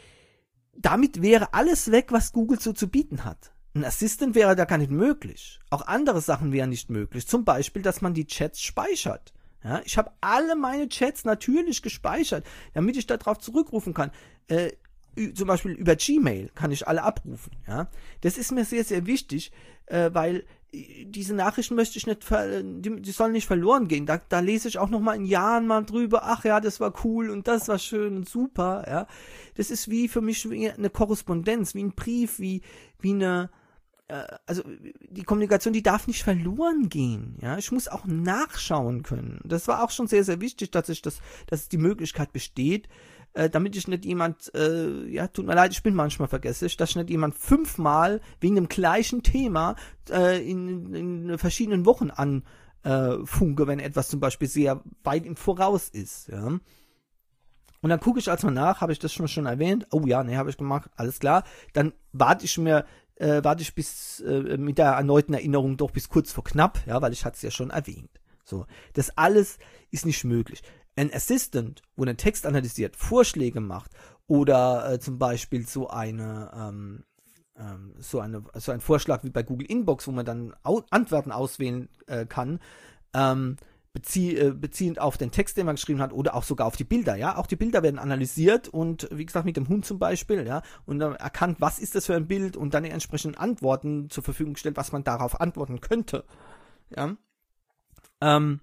Damit wäre alles weg, was Google so zu bieten hat. Ein Assistant wäre da gar nicht möglich. Auch andere Sachen wären nicht möglich. Zum Beispiel, dass man die Chats speichert. Ja, ich habe alle meine Chats natürlich gespeichert, damit ich darauf zurückrufen kann. Äh, zum Beispiel über Gmail kann ich alle abrufen. Ja, das ist mir sehr, sehr wichtig, äh, weil diese Nachrichten möchte ich nicht, ver die, die sollen nicht verloren gehen. Da, da lese ich auch noch mal in Jahren mal drüber. Ach ja, das war cool und das war schön und super. Ja, das ist wie für mich wie eine Korrespondenz, wie ein Brief, wie wie eine also die Kommunikation, die darf nicht verloren gehen. Ja, ich muss auch nachschauen können. Das war auch schon sehr, sehr wichtig, dass ich das, dass die Möglichkeit besteht, äh, damit ich nicht jemand, äh, ja, tut mir leid, ich bin manchmal vergesslich, dass ich nicht jemand fünfmal wegen dem gleichen Thema äh, in, in verschiedenen Wochen anfunke, äh, wenn etwas zum Beispiel sehr weit im Voraus ist. Ja. Und dann gucke ich also nach, habe ich das schon, schon erwähnt? Oh ja, nee, habe ich gemacht, alles klar. Dann warte ich mir Äh, warte ich bis äh, mit der erneuten Erinnerung doch bis kurz vor knapp, ja, weil ich hatte es ja schon erwähnt. So, das alles ist nicht möglich. Ein Assistant, wo einen Text analysiert, Vorschläge macht oder äh, zum Beispiel so eine ähm, ähm, so eine so ein Vorschlag wie bei Google Inbox, wo man dann Au- Antworten auswählen äh, kann. Ähm, Bezie äh, beziehend auf den Text, den man geschrieben hat, oder auch sogar auf die Bilder, ja. Auch die Bilder werden analysiert und, wie gesagt, mit dem Hund zum Beispiel, ja, und dann erkannt, was ist das für ein Bild und dann die entsprechenden Antworten zur Verfügung gestellt, was man darauf antworten könnte, ja. Ähm,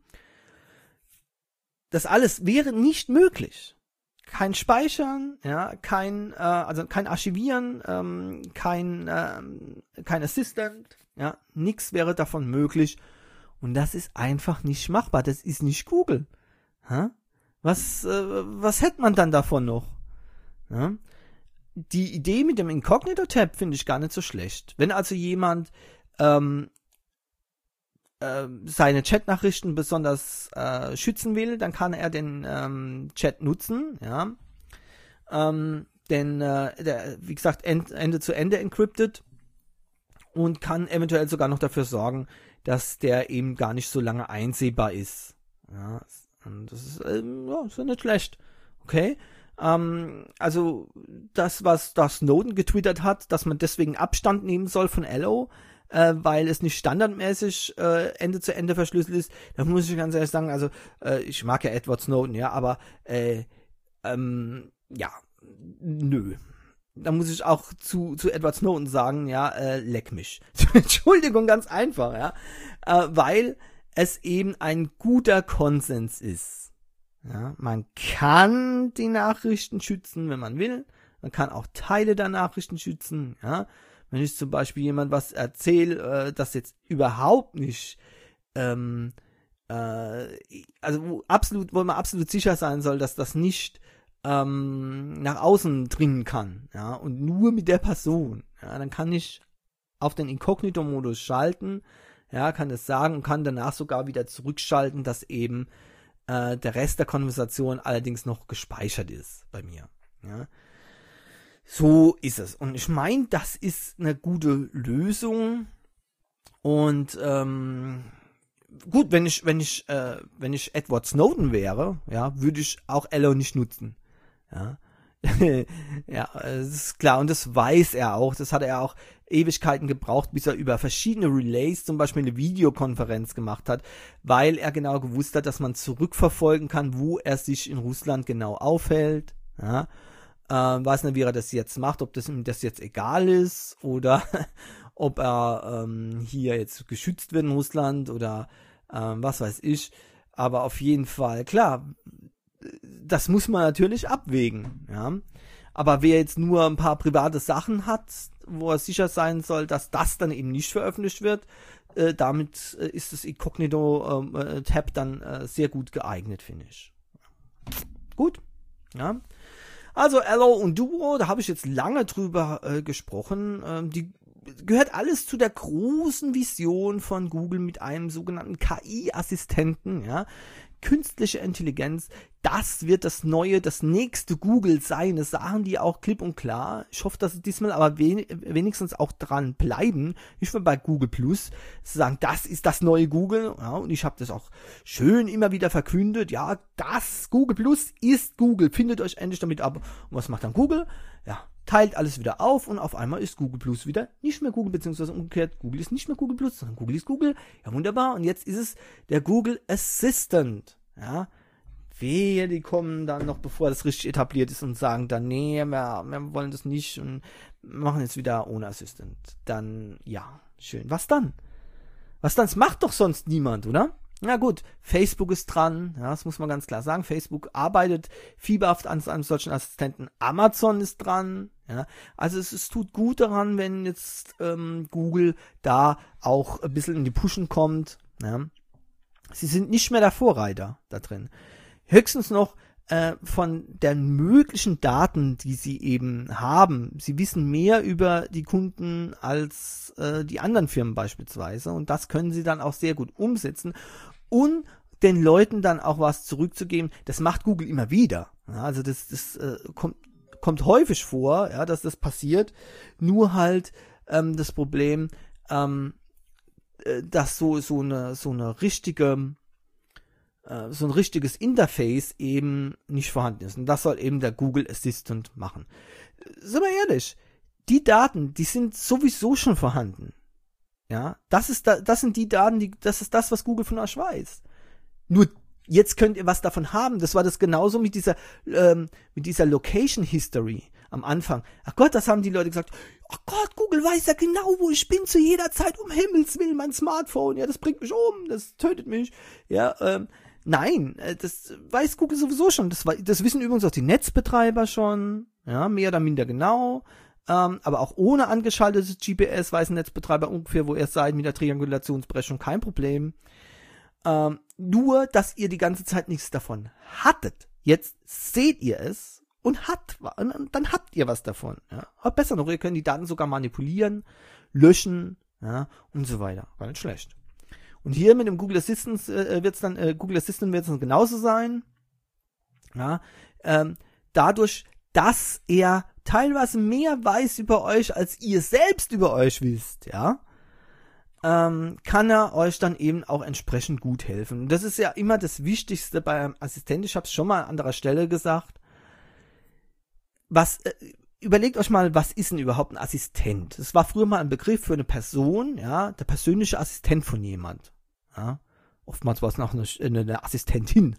das alles wäre nicht möglich. Kein Speichern, ja, kein, äh, also kein Archivieren, ähm, kein, ähm, kein Assistant, ja, nichts wäre davon möglich. Und das ist einfach nicht machbar. Das ist nicht Google. Ha? Was, äh, was hätte man dann davon noch? Ja? Die Idee mit dem Incognito-Tab finde ich gar nicht so schlecht. Wenn also jemand ähm, äh, seine Chatnachrichten besonders äh, schützen will, dann kann er den ähm, Chat nutzen. Ja? Ähm, denn, äh, der, wie gesagt, end, Ende zu Ende encrypted und kann eventuell sogar noch dafür sorgen, dass der eben gar nicht so lange einsehbar ist. Ja, und das ist, ähm, ja, ist ja nicht schlecht. Okay? Ähm, also das, was da Snowden getwittert hat, dass man deswegen Abstand nehmen soll von Allo, äh, weil es nicht standardmäßig äh, Ende zu Ende verschlüsselt ist, da muss ich ganz ehrlich sagen, also äh, ich mag ja Edward Snowden, ja, aber äh, ähm, ja, nö. Da muss ich auch zu, zu Edward Snowden sagen, ja, äh, leck mich. Entschuldigung, ganz einfach, ja. Äh, weil es eben ein guter Konsens ist. Ja, man kann die Nachrichten schützen, wenn man will. Man kann auch Teile der Nachrichten schützen, ja. Wenn ich zum Beispiel jemand was erzähle, äh, das jetzt überhaupt nicht, ähm, äh, also wo absolut, wo man absolut sicher sein soll, dass das nicht Ähm, nach außen dringen kann, ja, und nur mit der Person, ja, dann kann ich auf den Inkognito-Modus schalten, ja, kann das sagen und kann danach sogar wieder zurückschalten, dass eben äh, der Rest der Konversation allerdings noch gespeichert ist bei mir, ja. So ist es. Und ich meine, das ist eine gute Lösung und ähm, gut, wenn ich, wenn ich, äh, wenn ich Edward Snowden wäre, ja, würde ich auch Allo nicht nutzen. Ja, ja, das ist klar und das weiß er auch, das hat er auch Ewigkeiten gebraucht, bis er über verschiedene Relays zum Beispiel eine Videokonferenz gemacht hat, weil er genau gewusst hat, dass man zurückverfolgen kann, wo er sich in Russland genau aufhält, ja, ähm, weiß nicht, wie er das jetzt macht, ob das ihm das jetzt egal ist oder ob er ähm, hier jetzt geschützt wird in Russland oder ähm, was weiß ich, aber auf jeden Fall, klar, das muss man natürlich abwägen, ja. Aber wer jetzt nur ein paar private Sachen hat, wo er sicher sein soll, dass das dann eben nicht veröffentlicht wird, äh, damit äh, ist das Inkognito-Tab äh, dann äh, sehr gut geeignet, finde ich. Gut, ja. Also Allo und Duo, da habe ich jetzt lange drüber äh, gesprochen. Ähm, die gehört alles zu der großen Vision von Google mit einem sogenannten K I-Assistenten, ja. Künstliche Intelligenz, das wird das neue, das nächste Google sein. Das sagen die auch klipp und klar. Ich hoffe, dass sie diesmal aber wen, wenigstens auch dran bleiben. Ich will bei Google Plus sagen, das ist das neue Google. Ja, und ich habe das auch schön immer wieder verkündet. Ja, das Google Plus ist Google. Findet euch endlich damit ab. Und was macht dann Google? Ja, teilt alles wieder auf und auf einmal ist Google Plus wieder nicht mehr Google, beziehungsweise umgekehrt, Google ist nicht mehr Google Plus, sondern Google ist Google. Ja, wunderbar. Und jetzt ist es der Google Assistant. Ja, wehe, die kommen dann noch, bevor das richtig etabliert ist und sagen dann, nee, wir, wir wollen das nicht und machen jetzt wieder ohne Assistant. Dann, ja, schön. Was dann? Was dann? Das macht doch sonst niemand, oder? Na gut, Facebook ist dran, ja, das muss man ganz klar sagen. Facebook arbeitet fieberhaft an einem solchen Assistenten. Amazon ist dran, ja. Also es, es tut gut daran, wenn jetzt ähm, Google da auch ein bisschen in die Pushen kommt, ja. Sie sind nicht mehr der Vorreiter da drin. Höchstens noch äh, von den möglichen Daten, die sie eben haben. Sie wissen mehr über die Kunden als äh, die anderen Firmen beispielsweise. Und das können sie dann auch sehr gut umsetzen. Und den Leuten dann auch was zurückzugeben, das macht Google immer wieder. Ja, also das, das äh, kommt, kommt häufig vor, ja, dass das passiert. Nur halt ähm, das Problem, ähm, dass so so eine so eine richtige äh, so ein richtiges Interface eben nicht vorhanden ist und das soll eben der Google Assistant machen. Sind wir ehrlich, die Daten, die sind sowieso schon vorhanden. Ja, das ist da, das sind die Daten, die das ist das, was Google von euch weiß. Nur jetzt könnt ihr was davon haben. Das war das genauso mit dieser ähm, mit dieser Location History am Anfang. Ach Gott, das haben die Leute gesagt. Ach Gott, Google weiß ja genau, wo ich bin zu jeder Zeit, um Himmels Willen, mein Smartphone, ja, das bringt mich um, das tötet mich. Ja, ähm, nein, das weiß Google sowieso schon. Das, das wissen übrigens auch die Netzbetreiber schon, ja, mehr oder minder genau. Ähm, aber auch ohne angeschaltetes G P S weiß ein Netzbetreiber ungefähr, wo ihr seid mit der Triangulationsbrechung, kein Problem. Ähm, nur, dass ihr die ganze Zeit nichts davon hattet. Jetzt seht ihr es und hat, und dann habt ihr was davon. Ja. Aber besser noch, ihr könnt die Daten sogar manipulieren, löschen, ja, und so weiter. Gar nicht schlecht. Und hier mit dem Google Assistant äh, wird's dann, äh, Google Assistant wird es dann genauso sein. Ja, ähm, dadurch, dass er teilweise mehr weiß über euch, als ihr selbst über euch wisst, ja, ähm, kann er euch dann eben auch entsprechend gut helfen. Und das ist ja immer das Wichtigste bei einem Assistenten. Ich habe es schon mal an anderer Stelle gesagt. was, äh, überlegt euch mal, was ist denn überhaupt ein Assistent? Das war früher mal ein Begriff für eine Person, ja, der persönliche Assistent von jemand. Ja. Oftmals war es noch eine, eine Assistentin.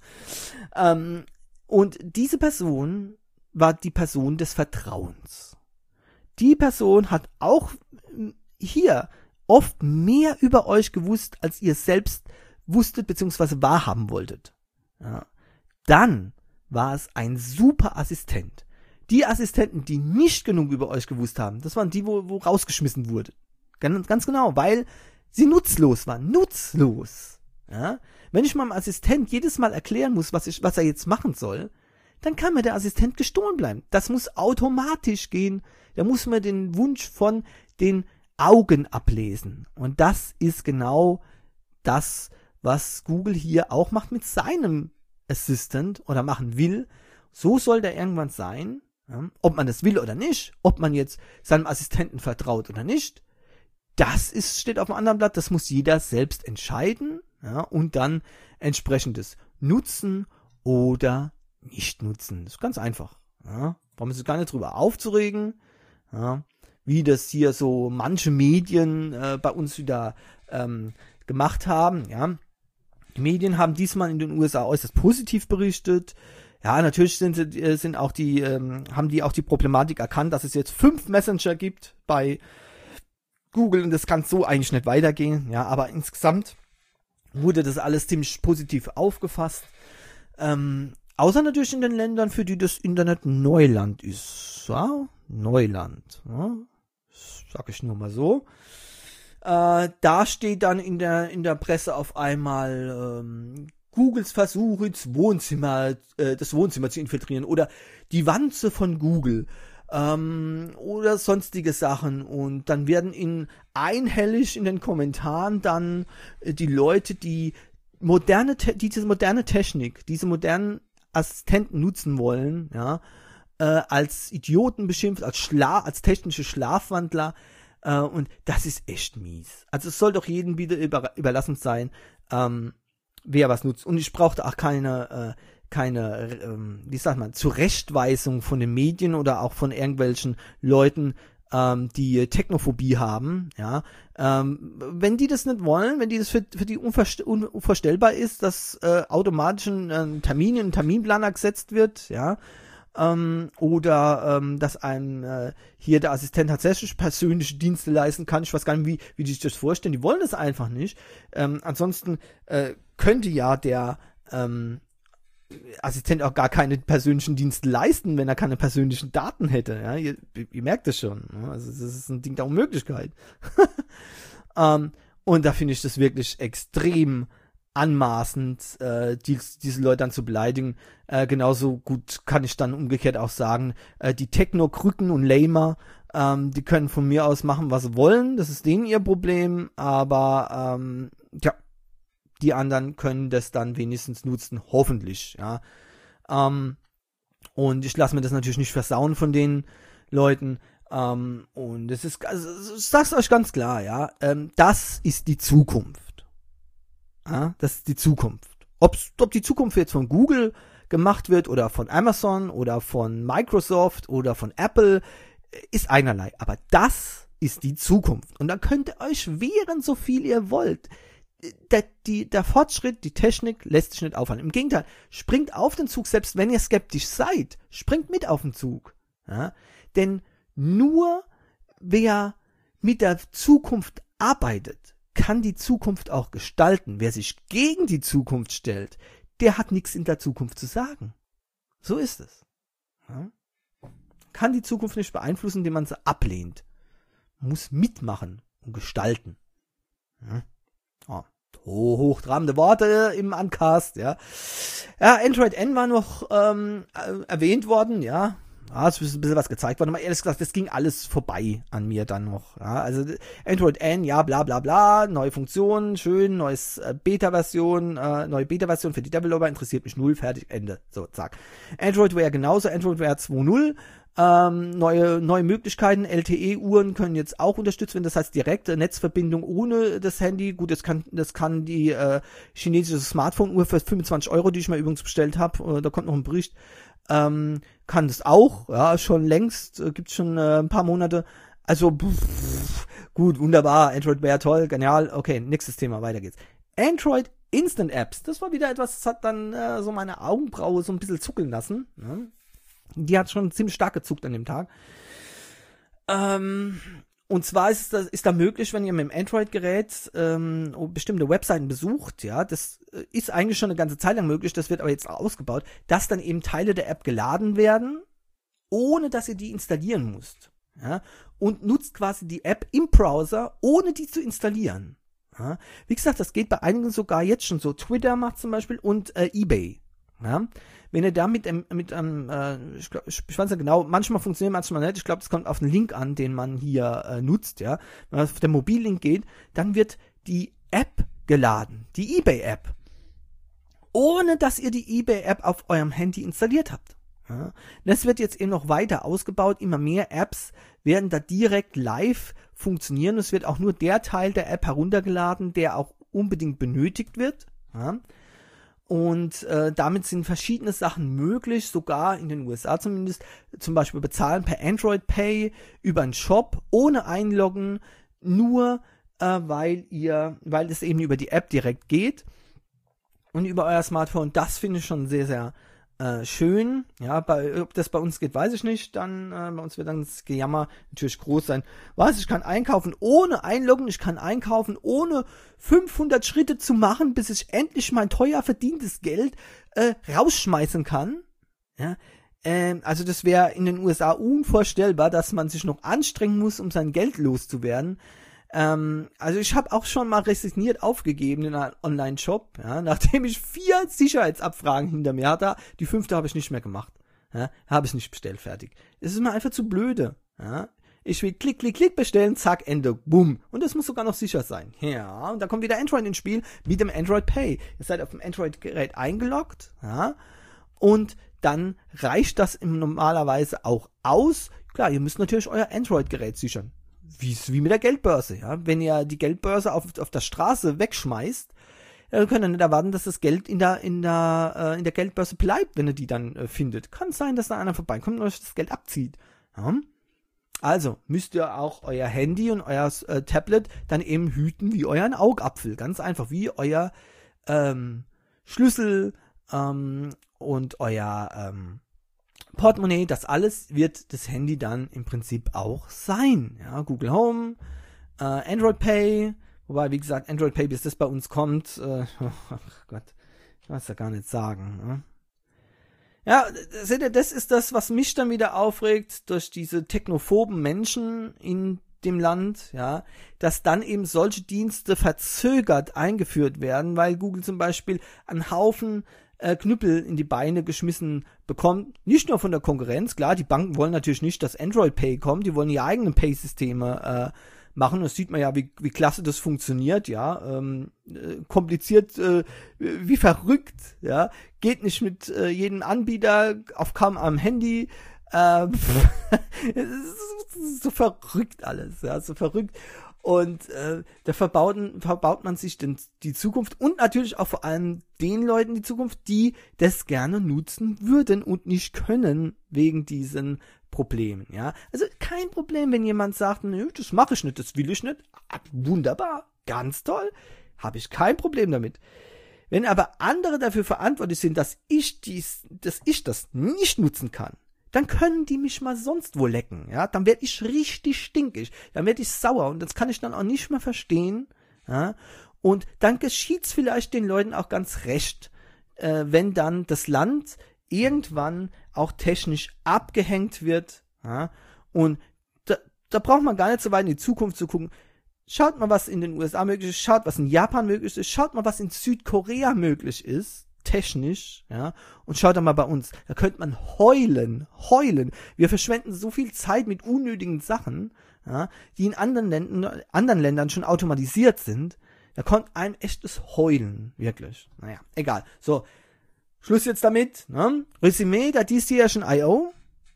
ähm, und diese Person war die Person des Vertrauens. Die Person hat auch hier oft mehr über euch gewusst, als ihr selbst wusstet bzw. wahrhaben wolltet. Ja. Dann war es ein super Assistent. Die Assistenten, die nicht genug über euch gewusst haben, das waren die, wo, wo rausgeschmissen wurde. Ganz, ganz genau, weil sie nutzlos waren. Nutzlos. Ja? Wenn ich meinem Assistent jedes Mal erklären muss, was, ich, was er jetzt machen soll, dann kann mir der Assistent gestohlen bleiben. Das muss automatisch gehen. Da muss man den Wunsch von den Augen ablesen. Und das ist genau das, was Google hier auch macht mit seinem Assistant oder machen will. So soll der irgendwann sein. Ja, ob man das will oder nicht, ob man jetzt seinem Assistenten vertraut oder nicht, das ist, steht auf einem anderen Blatt, das muss jeder selbst entscheiden, ja, und dann entsprechendes nutzen oder nicht nutzen. Das ist ganz einfach. Ja. Brauchen wir uns gar nicht drüber aufzuregen, ja, wie das hier so manche Medien äh, bei uns wieder ähm, gemacht haben. Ja. Die Medien haben diesmal in den U S A äußerst positiv berichtet. Ja, natürlich sind, sind auch die, ähm, haben die auch die Problematik erkannt, dass es jetzt fünf Messenger gibt bei Google und das kann so eigentlich nicht weitergehen. Ja, aber insgesamt wurde das alles ziemlich positiv aufgefasst. Ähm, außer natürlich in den Ländern, für die das Internet Neuland ist. Ja, Neuland. Ja, sag ich nur mal so. Äh, da steht dann in der, in der Presse auf einmal, ähm, Googles Versuch ins Wohnzimmer, äh, das Wohnzimmer zu infiltrieren oder die Wanze von Google ähm, oder sonstige Sachen und dann werden in einhellig in den Kommentaren dann äh, die Leute, die moderne, Te- diese moderne Technik, diese modernen Assistenten nutzen wollen, ja, äh, als Idioten beschimpft, als Schla- als technische Schlafwandler äh, und das ist echt mies. Also es soll doch jedem wieder über- überlassen sein, ähm, wer was nutzt. Und ich brauchte auch keine, äh, keine, ähm, wie sagt man, Zurechtweisung von den Medien oder auch von irgendwelchen Leuten, ähm, die Technophobie haben, ja. Ähm, wenn die das nicht wollen, wenn die das für, für die unverst- un- unvorstellbar ist, dass äh, automatisch ein, ein Termin in einen Terminplaner gesetzt wird, ja, ähm, oder ähm, dass einem äh, hier der Assistent tatsächlich persönliche Dienste leisten kann. Ich weiß gar nicht, wie, wie die sich das vorstellen. Die wollen das einfach nicht. Ähm, ansonsten äh, könnte ja der ähm, Assistent auch gar keine persönlichen Dienste leisten, wenn er keine persönlichen Daten hätte. Ja? Ihr, ihr merkt das schon. Ne? Also das ist ein Ding der Unmöglichkeit. ähm, und da finde ich das wirklich extrem anmaßend, äh, die, diese Leute dann zu beleidigen. Äh, genauso gut kann ich dann umgekehrt auch sagen, äh, die Techno-Krücken und Lamer, ähm, die können von mir aus machen, was sie wollen. Das ist denen ihr Problem, aber ähm, ja, die anderen können das dann wenigstens nutzen, hoffentlich, ja. Ähm, und ich lasse mir das natürlich nicht versauen von den Leuten. Ähm, und es ist, also, ich sag's euch ganz klar, ja, ähm, das ist die Zukunft. Ja, das ist die Zukunft. Ob's, ob die Zukunft jetzt von Google gemacht wird oder von Amazon oder von Microsoft oder von Apple, ist einerlei. Aber das ist die Zukunft. Und dann könnt ihr euch wehren, so viel ihr wollt. Der, die, der Fortschritt, die Technik lässt sich nicht aufhalten. Im Gegenteil, springt auf den Zug, selbst wenn ihr skeptisch seid. Springt mit auf den Zug. Ja? Denn nur wer mit der Zukunft arbeitet, kann die Zukunft auch gestalten. Wer sich gegen die Zukunft stellt, der hat nichts in der Zukunft zu sagen. So ist es. Ja? Kann die Zukunft nicht beeinflussen, indem man sie ablehnt. Man muss mitmachen und gestalten. Ja? Oh, hochtrabende Worte im Uncast, ja. Ja, Android N war noch ähm, erwähnt worden, ja. Ja, es ist ein bisschen was gezeigt worden, aber ehrlich gesagt, das ging alles vorbei an mir dann noch. Ja, also Android N, ja, bla bla bla, neue Funktionen, schön, neues äh, Beta-Version, äh, neue Beta-Version für die Developer, interessiert mich null, fertig, Ende. So, zack. Android Wear genauso, Android Wear zwei Punkt null, ähm, neue neue Möglichkeiten, L T E-Uhren können jetzt auch unterstützt werden, das heißt direkte Netzverbindung ohne das Handy. Gut, das kann das kann die äh, chinesische Smartphone-Uhr für fünfundzwanzig Euro, die ich mal übrigens bestellt habe, äh, da kommt noch ein Bericht, ähm, kann das auch, ja, schon längst, äh, gibt's schon äh, ein paar Monate. Also, pff, gut, wunderbar, Android wäre toll, genial. Okay, nächstes Thema, weiter geht's. Android Instant Apps, das war wieder etwas, das hat dann äh, so meine Augenbraue so ein bisschen zuckeln lassen. Ne? Die hat schon ziemlich stark gezuckt an dem Tag. Ähm, und zwar ist das ist da möglich, wenn ihr mit dem Android-Gerät ähm, bestimmte Webseiten besucht, ja, das ist eigentlich schon eine ganze Zeit lang möglich, das wird aber jetzt ausgebaut, dass dann eben Teile der App geladen werden, ohne dass ihr die installieren müsst. Ja, und nutzt quasi die App im Browser, ohne die zu installieren. Ja, wie gesagt, das geht bei einigen sogar jetzt schon so. Twitter macht zum Beispiel und äh, eBay. Ja, wenn ihr da mit einem, mit einem, äh, ich, glaub, ich weiß nicht genau, manchmal funktioniert, manchmal nicht. Ich glaube, das kommt auf den Link an, den man hier äh, nutzt. Ja, wenn man auf den Mobillink geht, dann wird die App geladen, die eBay-App, ohne dass ihr die eBay-App auf eurem Handy installiert habt. Ja, das wird jetzt eben noch weiter ausgebaut. Immer mehr Apps werden da direkt live funktionieren. Es wird auch nur der Teil der App heruntergeladen, der auch unbedingt benötigt wird. Ja. Und äh, damit sind verschiedene Sachen möglich, sogar in den U S A zumindest. Zum Beispiel bezahlen per Android Pay über einen Shop ohne Einloggen, nur äh, weil ihr, weil es eben über die App direkt geht und über euer Smartphone. Das finde ich schon sehr, sehr Äh, schön, ja, bei, ob das bei uns geht, weiß ich nicht, dann, äh, bei uns wird dann das Gejammer natürlich groß sein. Was, ich kann einkaufen ohne Einloggen, ich kann einkaufen ohne fünfhundert Schritte zu machen, bis ich endlich mein teuer verdientes Geld äh, rausschmeißen kann, ja, ähm, also das wäre in den U S A unvorstellbar, dass man sich noch anstrengen muss, um sein Geld loszuwerden. Ähm, also ich habe auch schon mal resigniert aufgegeben in einem Online-Shop, ja, nachdem ich vier Sicherheitsabfragen hinter mir hatte. Die fünfte habe ich nicht mehr gemacht. Ja, habe ich nicht bestellt, fertig. Es ist mir einfach zu blöde. Ja. Ich will klick, klick, klick bestellen, zack, Ende, bumm. Und das muss sogar noch sicher sein. Ja, und da kommt wieder Android ins Spiel mit dem Android Pay. Ihr seid auf dem Android-Gerät eingeloggt, ja, und dann reicht das normalerweise auch aus. Klar, ihr müsst natürlich euer Android-Gerät sichern. Wie, wie mit der Geldbörse, ja. Wenn ihr die Geldbörse auf, auf der Straße wegschmeißt, dann könnt ihr nicht erwarten, dass das Geld in der, in der, äh, in der Geldbörse bleibt, wenn ihr die dann äh, findet. Kann sein, dass da einer vorbeikommt und euch das Geld abzieht. Ja? Also müsst ihr auch euer Handy und euer äh, Tablet dann eben hüten wie euren Augapfel. Ganz einfach, wie euer ähm, Schlüssel ähm, und euer ähm, Portemonnaie, das alles wird das Handy dann im Prinzip auch sein. Ja, Google Home, äh, Android Pay, wobei, wie gesagt, Android Pay, bis das bei uns kommt, äh, ach Gott, ich weiß ja gar nicht sagen. Ne? Ja, seht ihr, das ist das, was mich dann wieder aufregt, durch diese technophoben Menschen in dem Land, ja, dass dann eben solche Dienste verzögert eingeführt werden, weil Google zum Beispiel einen Haufen Knüppel in die Beine geschmissen bekommt, nicht nur von der Konkurrenz, klar, die Banken wollen natürlich nicht, dass Android Pay kommt, die wollen ihre eigenen Pay-Systeme äh, machen, das sieht man ja, wie, wie klasse das funktioniert, ja, ähm, äh, kompliziert, äh, wie verrückt, ja, geht nicht mit äh, jedem Anbieter auf kaum am Handy, äh, es ist so verrückt alles, ja, so verrückt. Und äh, da verbaut, verbaut man sich den, die Zukunft und natürlich auch vor allem den Leuten die Zukunft, die das gerne nutzen würden und nicht können wegen diesen Problemen. Ja, also kein Problem, wenn jemand sagt, nö, das mache ich nicht, das will ich nicht. Wunderbar, ganz toll, habe ich kein Problem damit. Wenn aber andere dafür verantwortlich sind, dass ich dies, dass ich das nicht nutzen kann, dann können die mich mal sonst wo lecken, ja, dann werde ich richtig stinkig, dann werde ich sauer und das kann ich dann auch nicht mehr verstehen, ja, und dann geschieht's vielleicht den Leuten auch ganz recht, äh, wenn dann das Land irgendwann auch technisch abgehängt wird, ja, und da, da braucht man gar nicht so weit in die Zukunft zu gucken. Schaut mal, was in den U S A möglich ist, schaut, was in Japan möglich ist, schaut mal, was in Südkorea möglich ist, technisch, ja, und schaut doch mal bei uns, da könnte man heulen, heulen. Wir verschwenden so viel Zeit mit unnötigen Sachen, ja, die in anderen Ländern, anderen Ländern schon automatisiert sind. Da kommt einem echtes Heulen, wirklich. Naja, egal. So, Schluss jetzt damit, ne? Resümee der diesjährigen I O.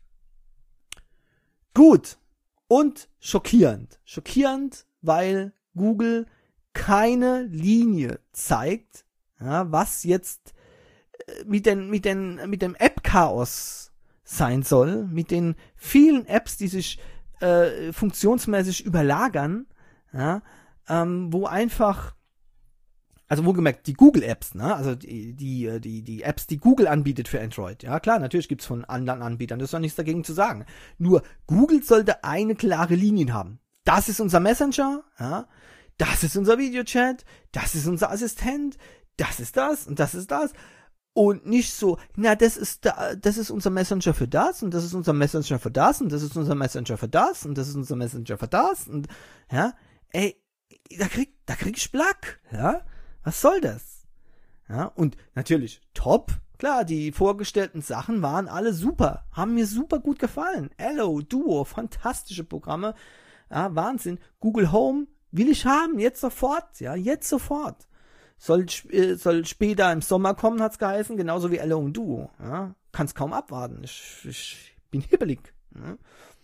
Gut und schockierend. Schockierend, weil Google keine Linie zeigt, ja, was jetzt mit den, mit den, mit dem App App-Chaos sein soll, mit den vielen Apps, die sich äh, funktionsmäßig überlagern, ja, ähm, wo einfach, also wohlgemerkt die Google-Apps, ne, also die, die, die, die Apps, die Google anbietet für Android, ja klar, natürlich gibt's von anderen Anbietern, das ist doch nichts dagegen zu sagen. Nur Google sollte eine klare Linie haben. Das ist unser Messenger, ja, das ist unser Videochat, das ist unser Assistent, das ist das und das ist das. Und nicht so, na, das ist da, das ist unser Messenger für das und das ist unser Messenger für das und das ist unser Messenger für das und das ist unser Messenger für das und, ja, ey, da krieg, da krieg ich Plack, ja, was soll das? Ja, und natürlich, top, klar, die vorgestellten Sachen waren alle super, haben mir super gut gefallen. Hello, Duo, fantastische Programme, ja, Wahnsinn. Google Home will ich haben, jetzt sofort, ja, jetzt sofort. Soll, äh, soll später im Sommer kommen, hat's geheißen, genauso wie Hello und Duo. Ja? Kann's kaum abwarten. Ich, ich bin hibbelig. Ja?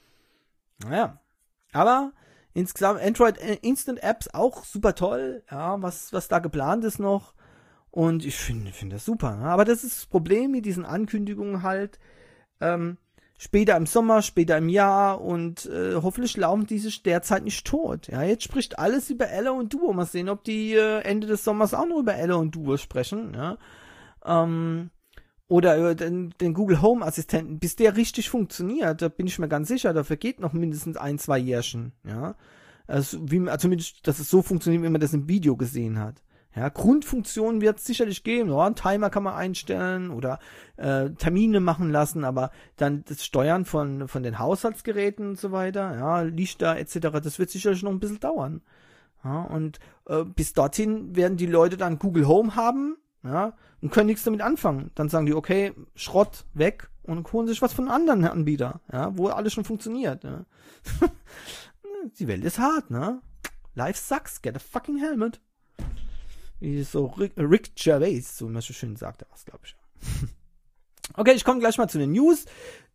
Naja. Aber insgesamt Android Instant Apps auch super toll. Ja, was, was da geplant ist noch. Und ich finde, finde das super. Ja? Aber das ist das Problem mit diesen Ankündigungen halt. Ähm, Später im Sommer, später im Jahr und äh, hoffentlich laufen die sich derzeit nicht tot. Ja, jetzt spricht alles über Hello und Duo. Mal sehen, ob die äh, Ende des Sommers auch noch über Hello und Duo sprechen. Ja, ähm, oder über den, den Google Home Assistenten. Bis der richtig funktioniert, da bin ich mir ganz sicher, dafür geht noch mindestens ein, zwei Jährchen. Ja, also, wie, also zumindest, dass es so funktioniert, wie man das im Video gesehen hat. Ja, Grundfunktionen wird es sicherlich geben. Ja, einen Timer kann man einstellen oder äh, Termine machen lassen, aber dann das Steuern von von den Haushaltsgeräten und so weiter, ja, Lichter et cetera, das wird sicherlich noch ein bisschen dauern. Ja, und äh, bis dorthin werden die Leute dann Google Home haben, ja, und können nichts damit anfangen. Dann sagen die, okay, Schrott weg und holen sich was von einem anderen Anbieter, ja, wo alles schon funktioniert. Ja. Die Welt ist hart, ne? Life sucks, get a fucking helmet. Wie so Rick, Rick Gervais, so wie man so schön sagt, das glaube ich. Okay, ich komme gleich mal zu den News.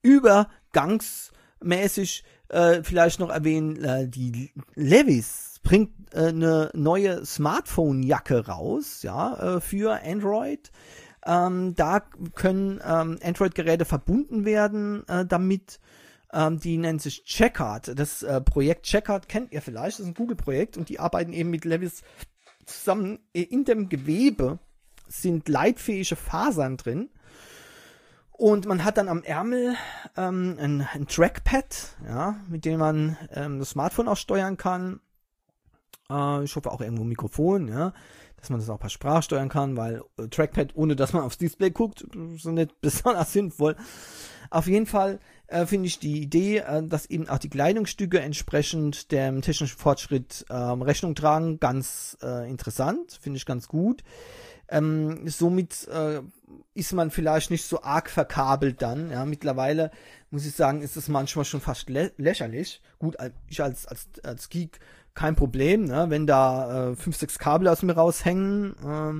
Übergangsmäßig äh, vielleicht noch erwähnen, äh, die Levi's bringt äh, eine neue Smartphone-Jacke raus, ja, äh, für Android. Ähm, da können ähm, Android-Geräte verbunden werden äh, damit. Ähm, die nennt sich Checkout. Das äh, Projekt Checkout kennt ihr vielleicht, das ist ein Google-Projekt und die arbeiten eben mit Levi's zusammen. In dem Gewebe sind leitfähige Fasern drin und man hat dann am Ärmel ähm, ein, ein Trackpad, ja, mit dem man ähm, das Smartphone auch steuern kann. Äh, ich hoffe auch irgendwo ein Mikrofon, ja, dass man das auch per Sprache steuern kann, weil äh, Trackpad, ohne dass man aufs Display guckt, ist nicht besonders sinnvoll. Auf jeden Fall äh, finde ich die Idee, äh, dass eben auch die Kleidungsstücke entsprechend dem technischen Fortschritt äh, Rechnung tragen, ganz äh, interessant, finde ich ganz gut. Ähm, somit äh, ist man vielleicht nicht so arg verkabelt dann. Ja, mittlerweile muss ich sagen, ist es manchmal schon fast lä- lächerlich. Gut, ich als als als Geek kein Problem, ne, wenn da äh, fünf, sechs Kabel aus mir raushängen. Ähm,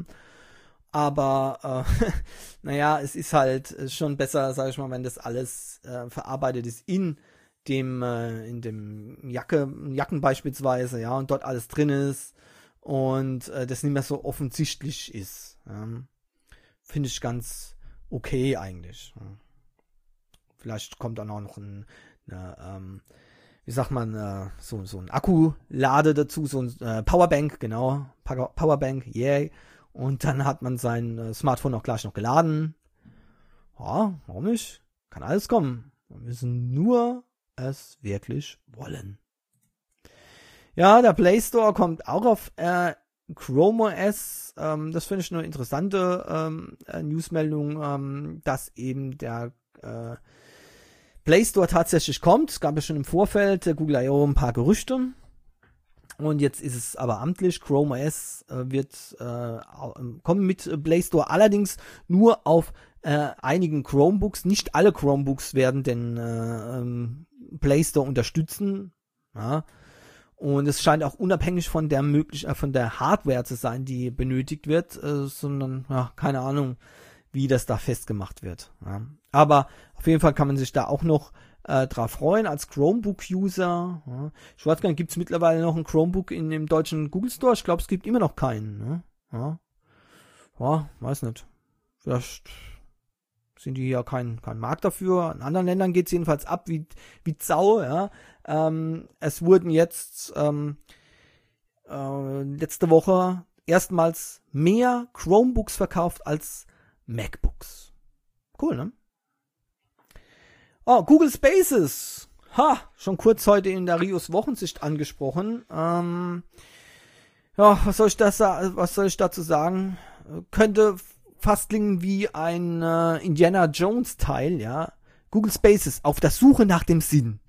Aber, äh, naja, es ist halt schon besser, sag ich mal, wenn das alles äh, verarbeitet ist in dem, äh, in dem Jacke, Jacken beispielsweise, ja, und dort alles drin ist und äh, das nicht mehr so offensichtlich ist. Ja. Finde ich ganz okay eigentlich. Ja. Vielleicht kommt dann auch noch ein, eine, ähm, wie sagt man, äh, so, so ein Akkulade dazu, so ein äh, Powerbank, genau, Powerbank, yay. Und dann hat man sein äh, Smartphone auch gleich noch geladen. Ja, warum nicht? Kann alles kommen. Wir müssen nur es wirklich wollen. Ja, der Play Store kommt auch auf äh, Chrome O S. Ähm, das finde ich eine interessante ähm, äh, Newsmeldung, ähm, dass eben der äh, Play Store tatsächlich kommt. Es gab ja schon im Vorfeld der Google I O ein paar Gerüchte. Und jetzt ist es aber amtlich. Chrome O S äh, wird äh, kommen mit Play Store, allerdings nur auf äh, einigen Chromebooks. Nicht alle Chromebooks werden den äh, ähm, Play Store unterstützen. Ja. Und es scheint auch unabhängig von der möglich äh, von der Hardware zu sein, die benötigt wird, äh, sondern ja, keine Ahnung, wie das da festgemacht wird. Ja. Aber auf jeden Fall kann man sich da auch noch Äh, drauf freuen als Chromebook-User. Ja. Ich weiß gar nicht, gibt es mittlerweile noch ein Chromebook in dem deutschen Google Store? Ich glaube, es gibt immer noch keinen. Ne? Ja. Ja, weiß nicht. Vielleicht sind die ja kein, kein Markt dafür. In anderen Ländern geht es jedenfalls ab wie, wie Sau, ja. Ähm, es wurden jetzt ähm, äh, letzte Woche erstmals mehr Chromebooks verkauft als MacBooks. Cool, ne? Oh, Google Spaces. Ha, schon kurz heute in der Rios Wochensicht angesprochen. Ähm, ja, was soll ich das, was soll ich dazu sagen? Könnte fast klingen wie ein äh, Indiana Jones Teil, ja. Google Spaces, auf der Suche nach dem Sinn.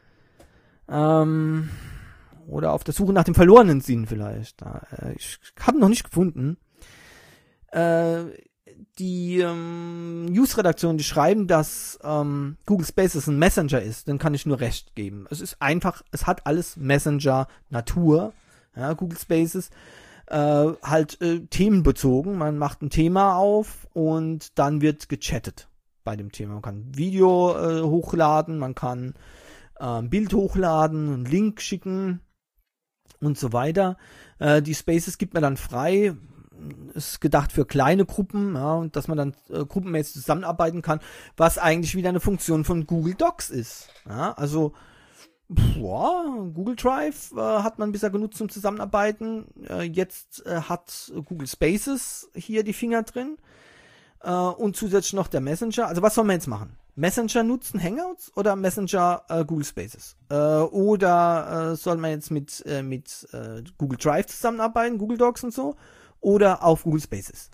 Ähm, oder auf der Suche nach dem verlorenen Sinn vielleicht. Äh, ich habe noch nicht gefunden. Äh, die ähm, News-Redaktion, die schreiben, dass ähm, Google Spaces ein Messenger ist, dann kann ich nur recht geben. Es ist einfach, es hat alles Messenger-Natur, ja, Google Spaces, äh, halt äh, themenbezogen. Man macht ein Thema auf und dann wird gechattet bei dem Thema. Man kann ein Video äh, hochladen, man kann äh, ein Bild hochladen, einen Link schicken und so weiter. Äh, die Spaces gibt man dann frei. Ist gedacht für kleine Gruppen, ja, und dass man dann äh, gruppenmäßig zusammenarbeiten kann, was eigentlich wieder eine Funktion von Google Docs ist. Ja, also boah, Google Drive äh, hat man bisher genutzt zum Zusammenarbeiten. Äh, jetzt äh, hat Google Spaces hier die Finger drin äh, und zusätzlich noch der Messenger. Also was soll man jetzt machen? Messenger nutzen, Hangouts oder Messenger äh, Google Spaces? Äh, oder äh, soll man jetzt mit äh, mit äh, Google Drive zusammenarbeiten, Google Docs und so? Oder auf Google Spaces.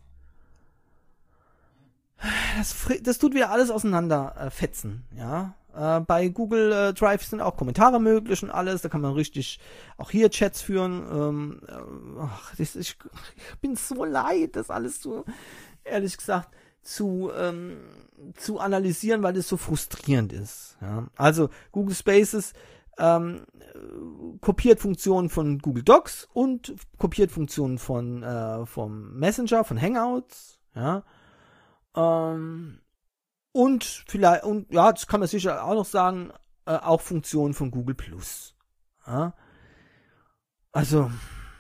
Das, das tut wieder alles auseinander äh, fetzen, ja. Äh, bei Google äh, Drive sind auch Kommentare möglich und alles. Da kann man richtig auch hier Chats führen. Ähm, äh, ach, das, ich, ich bin so leid, das alles zu, ehrlich gesagt, zu ähm, zu analysieren, weil es so frustrierend ist. Ja. Also Google Spaces Ähm, kopiert Funktionen von Google Docs und kopiert Funktionen von äh, vom Messenger, von Hangouts, ja, ähm, und vielleicht, und ja, das kann man sicher auch noch sagen, äh, auch Funktionen von Google Plus, ja. Also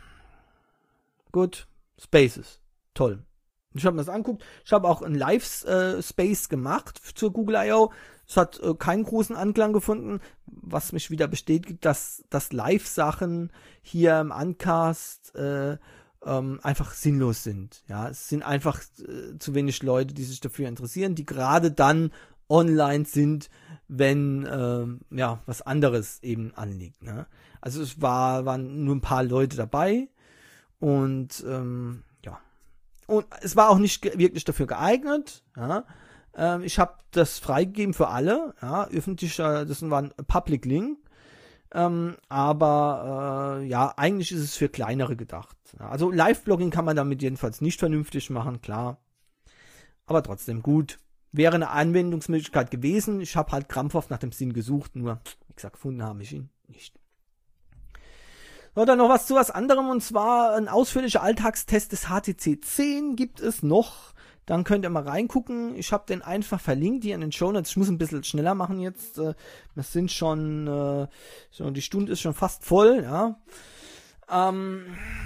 gut, Spaces, toll. Ich habe mir das angeguckt. Ich habe auch einen Live-Space äh, gemacht zur Google I O. Es hat äh, keinen großen Anklang gefunden, was mich wieder bestätigt, dass, dass Live-Sachen hier im Uncast äh, ähm, einfach sinnlos sind. Ja, es sind einfach äh, zu wenig Leute, die sich dafür interessieren, die gerade dann online sind, wenn äh, ja was anderes eben anliegt. Ne? Also es war, waren nur ein paar Leute dabei und ähm, Und es war auch nicht ge- wirklich dafür geeignet. Ja. Ähm, ich habe das freigegeben für alle. Ja. Öffentlicher, das war ein Public Link. Ähm, aber äh, ja, eigentlich ist es für kleinere gedacht. Ja. Also Live-Blogging kann man damit jedenfalls nicht vernünftig machen, klar. Aber trotzdem gut. Wäre eine Anwendungsmöglichkeit gewesen. Ich habe halt krampfhaft nach dem Sinn gesucht, nur, wie gesagt, gefunden habe ich ihn nicht. So, dann noch was zu was anderem, und zwar ein ausführlicher Alltagstest des H T C zehn gibt es noch. Dann könnt ihr mal reingucken. Ich habe den einfach verlinkt hier in den Shownotes. Ich muss ein bisschen schneller machen jetzt. Wir sind schon, äh, so, die Stunde ist schon fast voll, ja. Ähm,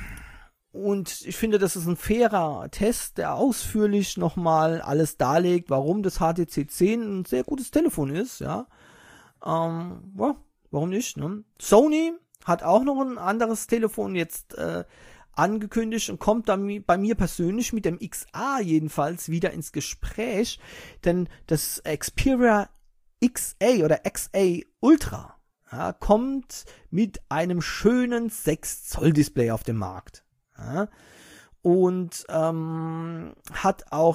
und ich finde, das ist ein fairer Test, der ausführlich nochmal alles darlegt, warum das H T C zehn ein sehr gutes Telefon ist, ja. Ähm, ja, warum nicht, ne? Sony hat auch noch ein anderes Telefon jetzt äh, angekündigt und kommt dann bei mir persönlich mit dem X A jedenfalls wieder ins Gespräch, denn das Xperia X A oder X A Ultra, ja, kommt mit einem schönen sechs Zoll Display auf den Markt, ja, und ähm, hat auch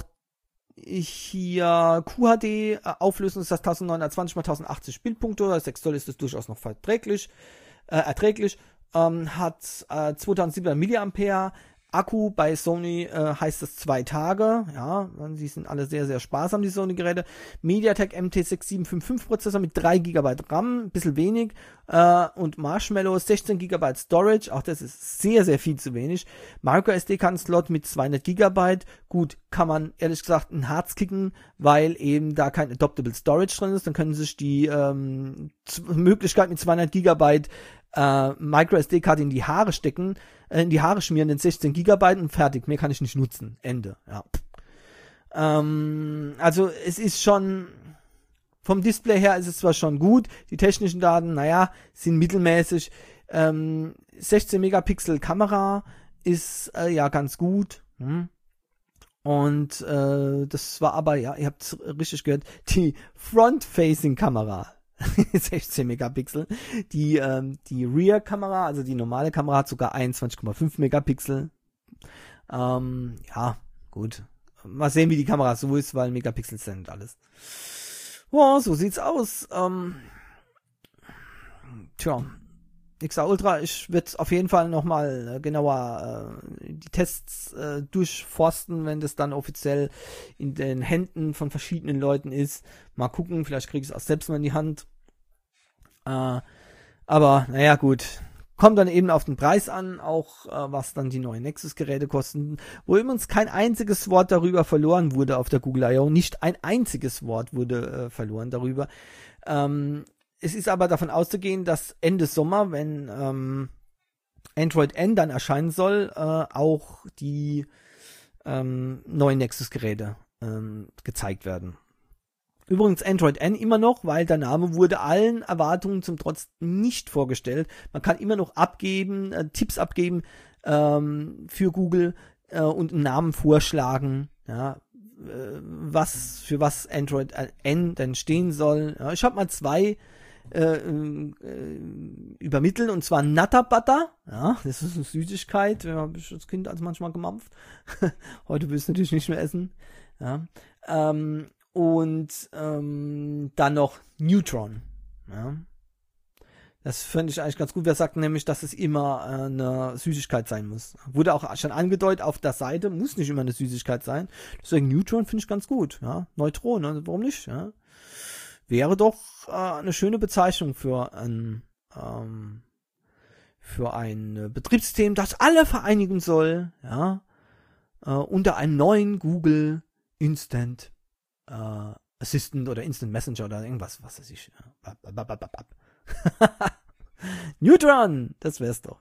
hier Q H D Auflösung, das heißt neunzehnhundertzwanzig mal tausendachtzig Bildpunkte, sechs Zoll ist das durchaus noch verträglich. Äh, erträglich, ähm, hat äh, zweitausendsiebenhundert Milliampere, Akku bei Sony äh, heißt es zwei Tage, ja, die sind alle sehr, sehr sparsam, die Sony-Geräte. MediaTek M T sechs sieben fünf fünf Prozessor mit drei Gigabyte RAM, ein bisschen wenig, äh, und Marshmallow sechzehn Gigabyte Storage, auch das ist sehr, sehr viel zu wenig. MicroSD-Karten-Slot mit zweihundert Gigabyte, gut, kann man ehrlich gesagt ein Herz kicken, weil eben da kein Adoptable Storage drin ist, dann können sich die ähm, Z- Möglichkeit mit zweihundert Gigabyte äh, MicroSD-Karte in die Haare stecken, äh, in die Haare schmieren, den sechzehn Gigabyte und fertig, mehr kann ich nicht nutzen, Ende, ja. Ähm, also es ist schon, vom Display her ist es zwar schon gut, die technischen Daten, naja, sind mittelmäßig. Ähm, sechzehn Megapixel Kamera ist äh, ja ganz gut. Hm. Und äh, das war aber, ja, ihr habt es richtig gehört, die Front-Facing-Kamera. sechzehn Megapixel. Die, ähm, die Rear-Kamera, also die normale Kamera, hat sogar einundzwanzig Komma fünf Megapixel. Ähm, ja, gut. Mal sehen, wie die Kamera so ist, weil Megapixel sind alles. Boah, so sieht's aus. Ähm, tja, X R Ultra, ich werde auf jeden Fall nochmal äh, genauer äh, die Tests äh, durchforsten, wenn das dann offiziell in den Händen von verschiedenen Leuten ist. Mal gucken, vielleicht kriege ich es auch selbst mal in die Hand. Äh, aber, naja, gut. Kommt dann eben auf den Preis an, auch äh, was dann die neuen Nexus-Geräte kosten, wo übrigens kein einziges Wort darüber verloren wurde auf der Google I O. Nicht ein einziges Wort wurde äh, verloren darüber. Ähm, Es ist aber davon auszugehen, dass Ende Sommer, wenn ähm, Android N dann erscheinen soll, äh, auch die ähm, neuen Nexus-Geräte ähm, gezeigt werden. Übrigens Android N immer noch, weil der Name wurde allen Erwartungen zum Trotz nicht vorgestellt. Man kann immer noch abgeben, äh, Tipps abgeben ähm, für Google äh, und einen Namen vorschlagen, ja, äh, was für was Android N denn stehen soll. Ja, ich habe mal zwei Äh, äh, übermitteln, und zwar Nutter Butter, ja, das ist eine Süßigkeit, ja, habe ich als Kind also manchmal gemampft. Heute will ich es natürlich nicht mehr essen, ja, ähm, und ähm, dann noch Neutron, ja. Das finde ich eigentlich ganz gut. Wer sagt nämlich, dass es immer äh, eine Süßigkeit sein muss. Wurde auch schon angedeutet auf der Seite, muss nicht immer eine Süßigkeit sein. Deswegen Neutron finde ich ganz gut, ja, Neutron, also warum nicht, ja. Wäre doch äh, eine schöne Bezeichnung für ein ähm, für ein Betriebssystem, das alle vereinigen soll, ja, äh, unter einem neuen Google Instant äh, Assistant oder Instant Messenger oder irgendwas, was weiß ich. Ja. Neutron, das wär's doch.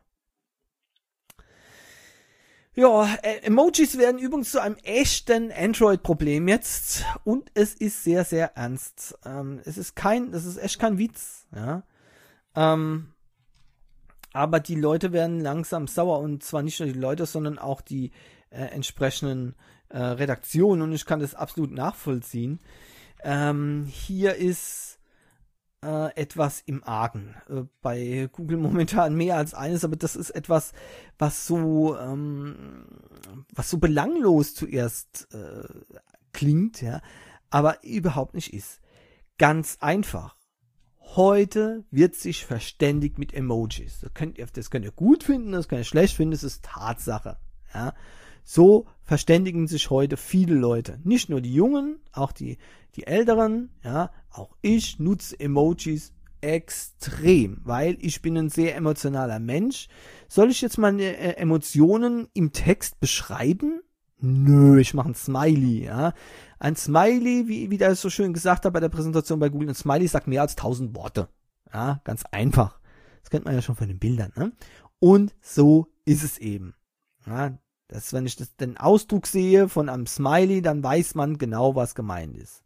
Ja, äh, Emojis werden übrigens zu einem echten Android-Problem jetzt, und es ist sehr, sehr ernst. Ähm, es ist kein, das ist echt kein Witz, ja. Ähm, aber die Leute werden langsam sauer, und zwar nicht nur die Leute, sondern auch die äh, entsprechenden äh, Redaktionen, und ich kann das absolut nachvollziehen. Ähm, hier ist äh, etwas im Argen. Äh, bei Google momentan mehr als eines, aber das ist etwas, was so ähm, was so belanglos zuerst äh, klingt, ja, aber überhaupt nicht ist. Ganz einfach. Heute wird sich verständigt mit Emojis. Das könnt ihr, das könnt ihr gut finden, das könnt ihr schlecht finden, das ist Tatsache, ja. So verständigen sich heute viele Leute. Nicht nur die Jungen, auch die, die Älteren, ja. Auch ich nutze Emojis extrem, weil ich bin ein sehr emotionaler Mensch. Soll ich jetzt meine äh, Emotionen im Text beschreiben? Nö, ich mache ein Smiley, ja. Ein Smiley, wie, wie der so schön gesagt hat bei der Präsentation bei Google, ein Smiley sagt mehr als tausend Worte. Ja, ganz einfach. Das kennt man ja schon von den Bildern, ne? Und so ist es eben. Ja, das, wenn ich das, den Ausdruck sehe von einem Smiley, dann weiß man genau, was gemeint ist.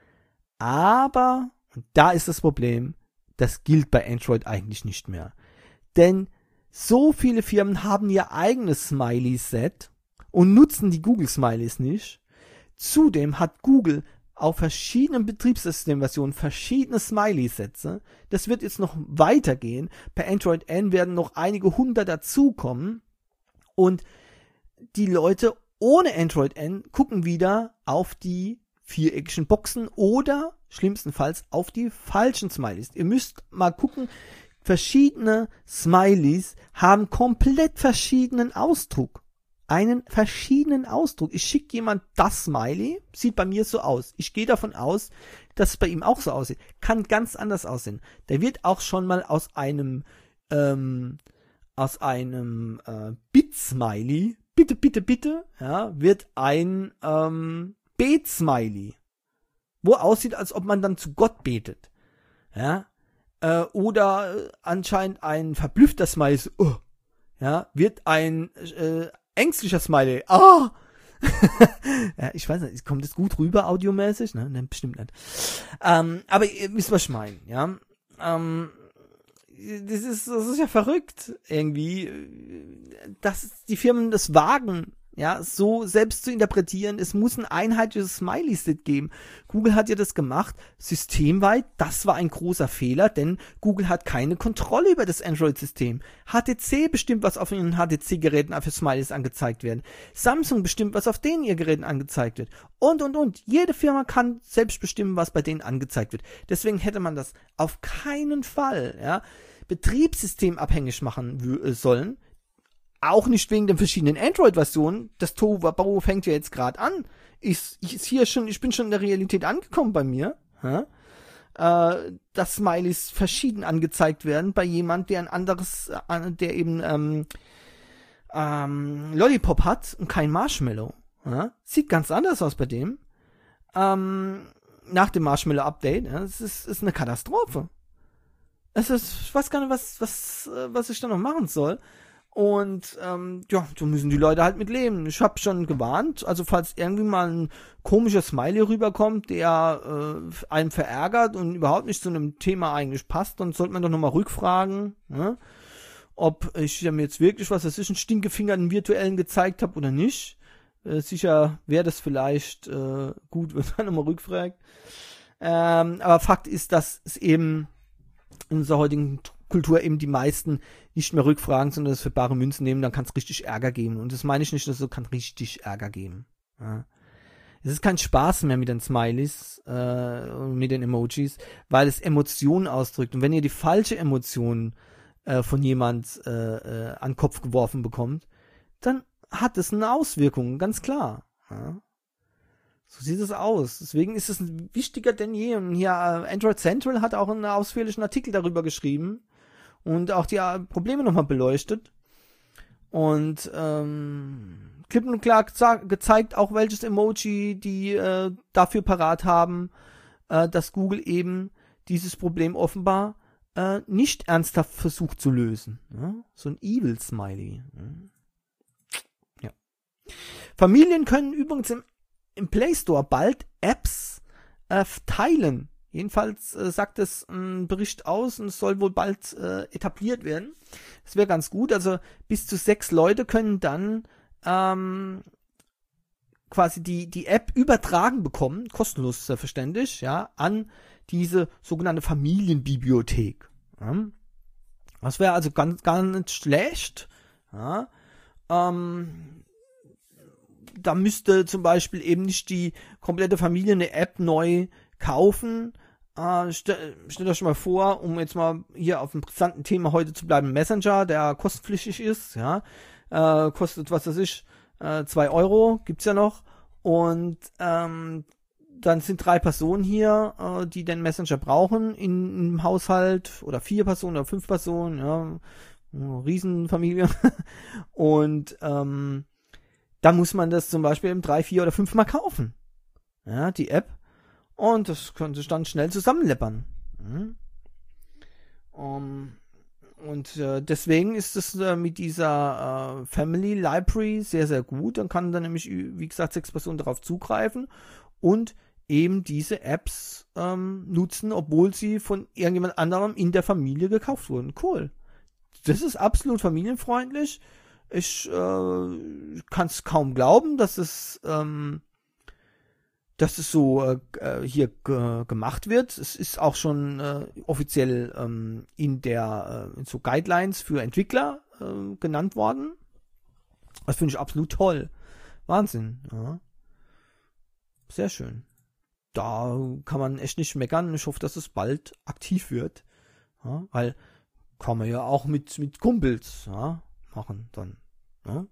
Aber, und da ist das Problem, das gilt bei Android eigentlich nicht mehr. Denn so viele Firmen haben ihr eigenes Smiley-Set und nutzen die Google-Smileys nicht. Zudem hat Google auf verschiedenen Betriebssystemversionen verschiedene Smiley-Sätze. Das wird jetzt noch weitergehen. Bei Android N werden noch einige hundert dazukommen. Und die Leute ohne Android N gucken wieder auf die viereckigen Boxen oder schlimmstenfalls auf die falschen Smileys. Ihr müsst mal gucken, verschiedene Smileys haben komplett verschiedenen Ausdruck. Einen verschiedenen Ausdruck. Ich schicke jemand das Smiley, sieht bei mir so aus. Ich gehe davon aus, dass es bei ihm auch so aussieht. Kann ganz anders aussehen. Der wird auch schon mal aus einem ähm, aus einem äh, Bit-Smiley, bitte, bitte, bitte, ja, wird ein ähm, Bet-Smiley, wo aussieht, als ob man dann zu Gott betet. Ja, äh, oder äh, anscheinend ein verblüffter Smiley, so, oh, ja, wird ein äh, ängstlicher Smiley, ah, Ja, ich weiß nicht, kommt das gut rüber audiomäßig? Ne, ne bestimmt nicht. Ähm, aber ihr wisst, was ich meine, ja. Ähm, das ist, das ist ja verrückt, irgendwie, dass die Firmen das wagen, ja, so selbst zu interpretieren. Es muss ein einheitliches Smiley-Set geben. Google hat ja das gemacht, systemweit. Das war ein großer Fehler, denn Google hat keine Kontrolle über das Android-System. H T C bestimmt, was auf ihren H T C-Geräten für Smileys angezeigt werden. Samsung bestimmt, was auf denen ihr Geräten angezeigt wird. Und, und, und. Jede Firma kann selbst bestimmen, was bei denen angezeigt wird. Deswegen hätte man das auf keinen Fall, ja, betriebssystemabhängig machen w- sollen. Auch nicht wegen den verschiedenen Android-Versionen. Das Tohuwabohu fängt ja jetzt gerade an. Ich, ich, ist hier schon, ich bin schon in der Realität angekommen bei mir. Ja? Äh, dass Smileys verschieden angezeigt werden bei jemand, der ein anderes, äh, der eben ähm, ähm, Lollipop hat und kein Marshmallow. Ja? Sieht ganz anders aus bei dem. Ähm, nach dem Marshmallow-Update. Ja? Es ist, ist eine Katastrophe. Es ist, ich weiß gar nicht, was, was, was ich da noch machen soll. Und ähm, ja, so müssen die Leute halt mit leben. Ich habe schon gewarnt, also falls irgendwie mal ein komischer Smiley rüberkommt, der äh, einen verärgert und überhaupt nicht zu einem Thema eigentlich passt, dann sollte man doch nochmal rückfragen, ne? Ob ich mir jetzt wirklich, was weiß ich, einen stinkefingerten virtuellen gezeigt habe oder nicht. Äh, sicher wäre das vielleicht äh, gut, wenn man nochmal rückfragt. Ähm, aber Fakt ist, dass es eben in unserer heutigen Kultur eben die meisten nicht mehr rückfragen, sondern das für bare Münzen nehmen, dann kann es richtig Ärger geben. Und das meine ich nicht, dass so kann richtig Ärger geben. Ja. Es ist kein Spaß mehr mit den Smileys, äh, mit den Emojis, weil es Emotionen ausdrückt. Und wenn ihr die falsche Emotion äh, von jemand äh, äh, an den Kopf geworfen bekommt, dann hat es eine Auswirkung, ganz klar. Ja. So sieht es aus. Deswegen ist es wichtiger denn je. Und hier äh, Android Central hat auch einen ausführlichen Artikel darüber geschrieben und auch die äh, Probleme nochmal beleuchtet. Und ähm, klipp und klar geze- gezeigt, auch welches Emoji die äh, dafür parat haben, äh, dass Google eben dieses Problem offenbar äh, nicht ernsthaft versucht zu lösen. Ja? So ein Evil Smiley. Ja. Familien können übrigens im im Play Store bald Apps äh, teilen. Jedenfalls äh, sagt es ein Bericht aus und es soll wohl bald äh, etabliert werden. Das wäre ganz gut. Also bis zu sechs Leute können dann ähm, quasi die die App übertragen bekommen, kostenlos selbstverständlich, ja, an diese sogenannte Familienbibliothek. Ja. Das wäre also ganz gar nicht schlecht. Ja. Ähm, Da müsste zum Beispiel eben nicht die komplette Familie eine App neu kaufen. Äh, stell, stellt euch mal vor, um jetzt mal hier auf dem brisanten Thema heute zu bleiben, Messenger, der kostenpflichtig ist, ja, äh, kostet, was weiß ich, äh, zwei Euro, gibt's ja noch. Und ähm, dann sind drei Personen hier, äh, die den Messenger brauchen in, im Haushalt, oder vier Personen oder fünf Personen, ja, Riesenfamilie. Und ähm, da muss man das zum Beispiel eben drei, vier oder fünf Mal kaufen. Ja, die App. Und das könnte sich dann schnell zusammenleppern. Mhm. Um, und äh, deswegen ist es äh, mit dieser äh, Family Library sehr, sehr gut. Dann kann dann nämlich, wie gesagt, sechs Personen darauf zugreifen und eben diese Apps ähm, nutzen, obwohl sie von irgendjemand anderem in der Familie gekauft wurden. Cool. Das ist absolut familienfreundlich. Ich äh, kann es kaum glauben, dass es, ähm, dass es so äh, hier g- gemacht wird. Es ist auch schon äh, offiziell ähm, in der äh, in so Guidelines für Entwickler äh, genannt worden. Das finde ich absolut toll. Wahnsinn. Ja. Sehr schön. Da kann man echt nicht meckern. Ich hoffe, dass es bald aktiv wird. Ja, weil kann man ja auch mit, mit Kumpels, ja, machen dann. Ja?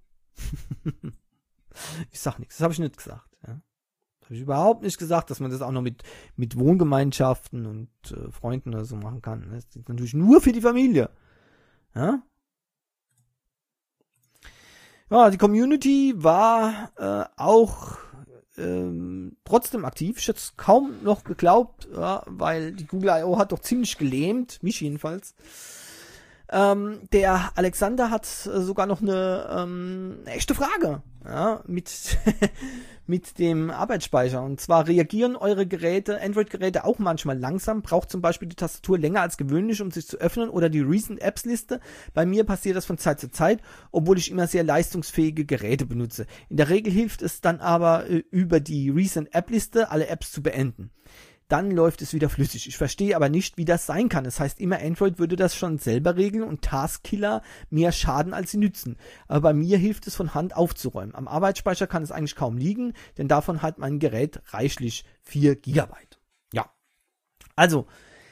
Ich sag nichts, das habe ich nicht gesagt. Ja? Das habe ich überhaupt nicht gesagt, dass man das auch noch mit, mit Wohngemeinschaften und äh, Freunden oder so machen kann. Das ist natürlich nur für die Familie. Ja, ja, die Community war äh, auch ähm, trotzdem aktiv. Ich hätte es kaum noch geglaubt, ja, weil die Google I O hat doch ziemlich gelähmt, mich jedenfalls. Ähm, der Alexander hat äh, sogar noch eine ähm, echte Frage, ja, mit, mit dem Arbeitsspeicher. Und zwar reagieren eure Geräte, Android-Geräte auch manchmal langsam, braucht zum Beispiel die Tastatur länger als gewöhnlich, um sich zu öffnen, oder die Recent Apps-Liste. Bei mir passiert das von Zeit zu Zeit, obwohl ich immer sehr leistungsfähige Geräte benutze. In der Regel hilft es dann aber, äh, über die Recent App-Liste alle Apps zu beenden. Dann läuft es wieder flüssig. Ich verstehe aber nicht, wie das sein kann. Das heißt, immer Android würde das schon selber regeln und Taskkiller mehr schaden, als sie nützen. Aber bei mir hilft es, von Hand aufzuräumen. Am Arbeitsspeicher kann es eigentlich kaum liegen, denn davon hat mein Gerät reichlich vier Gigabyte. Ja, also,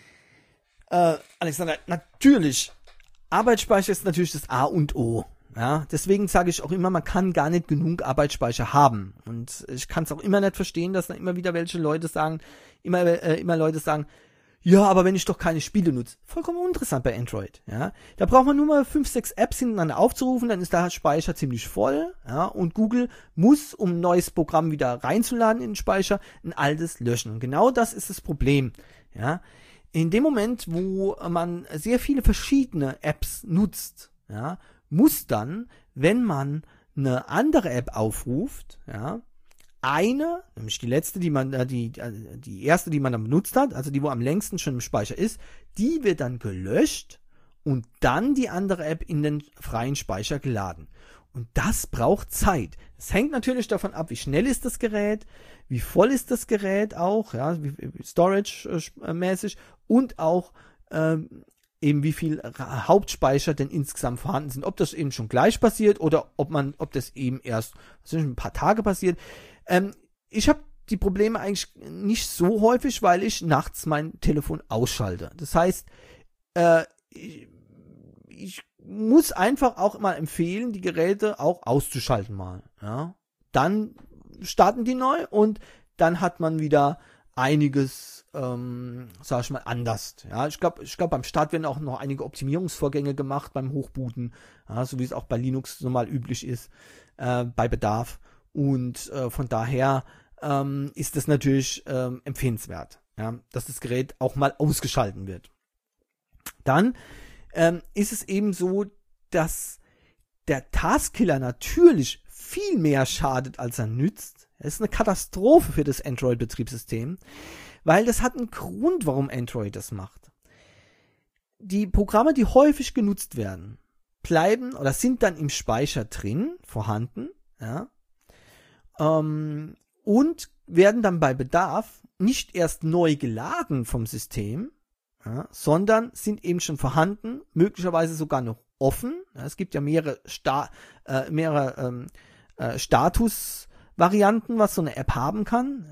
äh, Alexander, natürlich, Arbeitsspeicher ist natürlich das A und O. Ja, deswegen sage ich auch immer, man kann gar nicht genug Arbeitsspeicher haben. Und ich kann es auch immer nicht verstehen, dass dann immer wieder welche Leute sagen, immer, äh, immer Leute sagen, ja, aber wenn ich doch keine Spiele nutze. Vollkommen uninteressant bei Android. Ja, da braucht man nur mal fünf, sechs Apps hintereinander aufzurufen, dann ist der Speicher ziemlich voll. Ja, und Google muss, um ein neues Programm wieder reinzuladen in den Speicher, ein altes löschen. Und genau das ist das Problem. Ja, in dem Moment, wo man sehr viele verschiedene Apps nutzt, ja, muss dann, wenn man eine andere App aufruft, ja, eine, nämlich die letzte, die man, die, die erste, die man dann benutzt hat, also die, wo am längsten schon im Speicher ist, die wird dann gelöscht und dann die andere App in den freien Speicher geladen. Und das braucht Zeit. Es hängt natürlich davon ab, wie schnell ist das Gerät, wie voll ist das Gerät auch, ja, wie, wie Storage-mäßig und auch, ähm, eben wie viel Hauptspeicher denn insgesamt vorhanden sind, ob das eben schon gleich passiert oder ob man, ob das eben erst was ist, ein paar Tage passiert. Ähm, ich habe die Probleme eigentlich nicht so häufig, weil ich nachts mein Telefon ausschalte. Das heißt, äh, ich, ich muss einfach auch mal empfehlen, die Geräte auch auszuschalten mal. Ja, dann starten die neu und dann hat man wieder einiges, ähm, sag ich mal, anders. Ja, ich glaube, ich glaube, beim Start werden auch noch einige Optimierungsvorgänge gemacht beim Hochbooten, ja, so wie es auch bei Linux normal üblich ist, äh, bei Bedarf. Und äh, von daher ähm, ist es natürlich ähm, empfehlenswert, ja, dass das Gerät auch mal ausgeschalten wird. Dann ähm, ist es eben so, dass der Taskkiller natürlich viel mehr schadet, als er nützt. Es ist eine Katastrophe für das Android-Betriebssystem, weil das hat einen Grund, warum Android das macht. Die Programme, die häufig genutzt werden, bleiben oder sind dann im Speicher drin, vorhanden, ja, ähm, und werden dann bei Bedarf nicht erst neu geladen vom System, ja, sondern sind eben schon vorhanden, möglicherweise sogar noch offen. Ja, es gibt ja mehrere, Sta- äh, mehrere ähm, äh, Status-Varianten, was so eine App haben kann.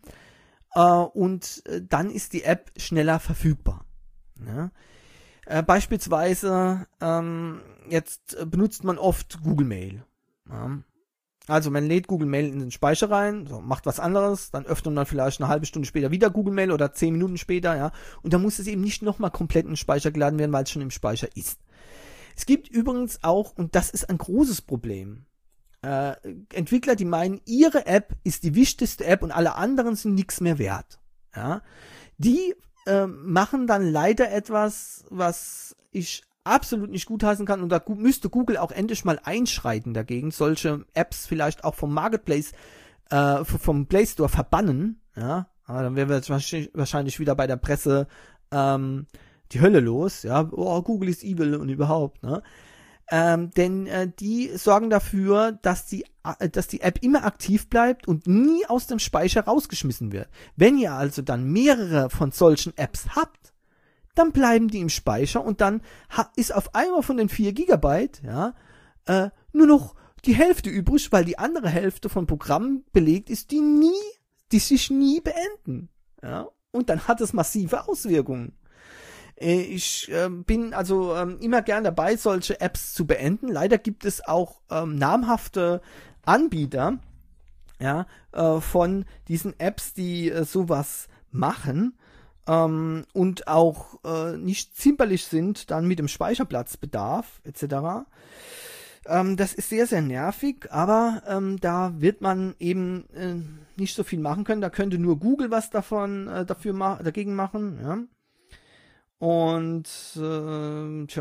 Ja. Äh, und äh, dann ist die App schneller verfügbar. Ja. Äh, beispielsweise ähm, jetzt äh, benutzt man oft Google Mail. Ja. Also man lädt Google Mail in den Speicher rein, so, macht was anderes, dann öffnet man vielleicht eine halbe Stunde später wieder Google Mail oder zehn Minuten später, ja. Und dann muss es eben nicht nochmal komplett in den Speicher geladen werden, weil es schon im Speicher ist. Es gibt übrigens auch, und das ist ein großes Problem, äh, Entwickler, die meinen, ihre App ist die wichtigste App und alle anderen sind nichts mehr wert. Ja. Die äh, machen dann leider etwas, was ich absolut nicht gutheißen kann, und da müsste Google auch endlich mal einschreiten dagegen, solche Apps vielleicht auch vom Marketplace, äh, vom Play Store verbannen, ja, aber dann wären wir jetzt wahrscheinlich wieder bei der Presse ähm, die Hölle los, ja, oh, Google ist evil und überhaupt, ne, ähm, denn äh, die sorgen dafür, dass die, äh, dass die App immer aktiv bleibt und nie aus dem Speicher rausgeschmissen wird. Wenn ihr also dann mehrere von solchen Apps habt, dann bleiben die im Speicher und dann ha- ist auf einmal von den vier Gigabyte, ja, äh, nur noch die Hälfte übrig, weil die andere Hälfte von Programmen belegt ist, die nie, die sich nie beenden, ja, und dann hat es massive Auswirkungen. Äh, ich äh, bin also ähm, immer gern dabei, solche Apps zu beenden. Leider gibt es auch ähm, namhafte Anbieter, ja, äh, von diesen Apps, die äh, sowas machen. Ähm, und auch äh, nicht zimperlich sind dann mit dem Speicherplatzbedarf et cetera. Ähm, das ist sehr, sehr nervig, aber ähm, da wird man eben äh, nicht so viel machen können. Da könnte nur Google was davon äh, dafür ma- dagegen machen. Ja? Und äh, tja,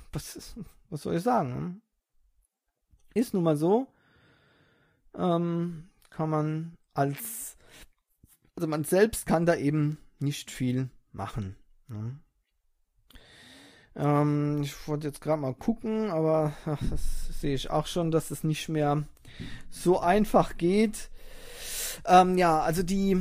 was, was soll ich sagen? Ist nun mal so. Ähm, kann man als, also man selbst kann da eben nicht viel machen. Ne? Ähm, ich wollte jetzt gerade mal gucken, aber ach, das sehe ich auch schon, dass es nicht mehr so einfach geht. Ähm, ja, also die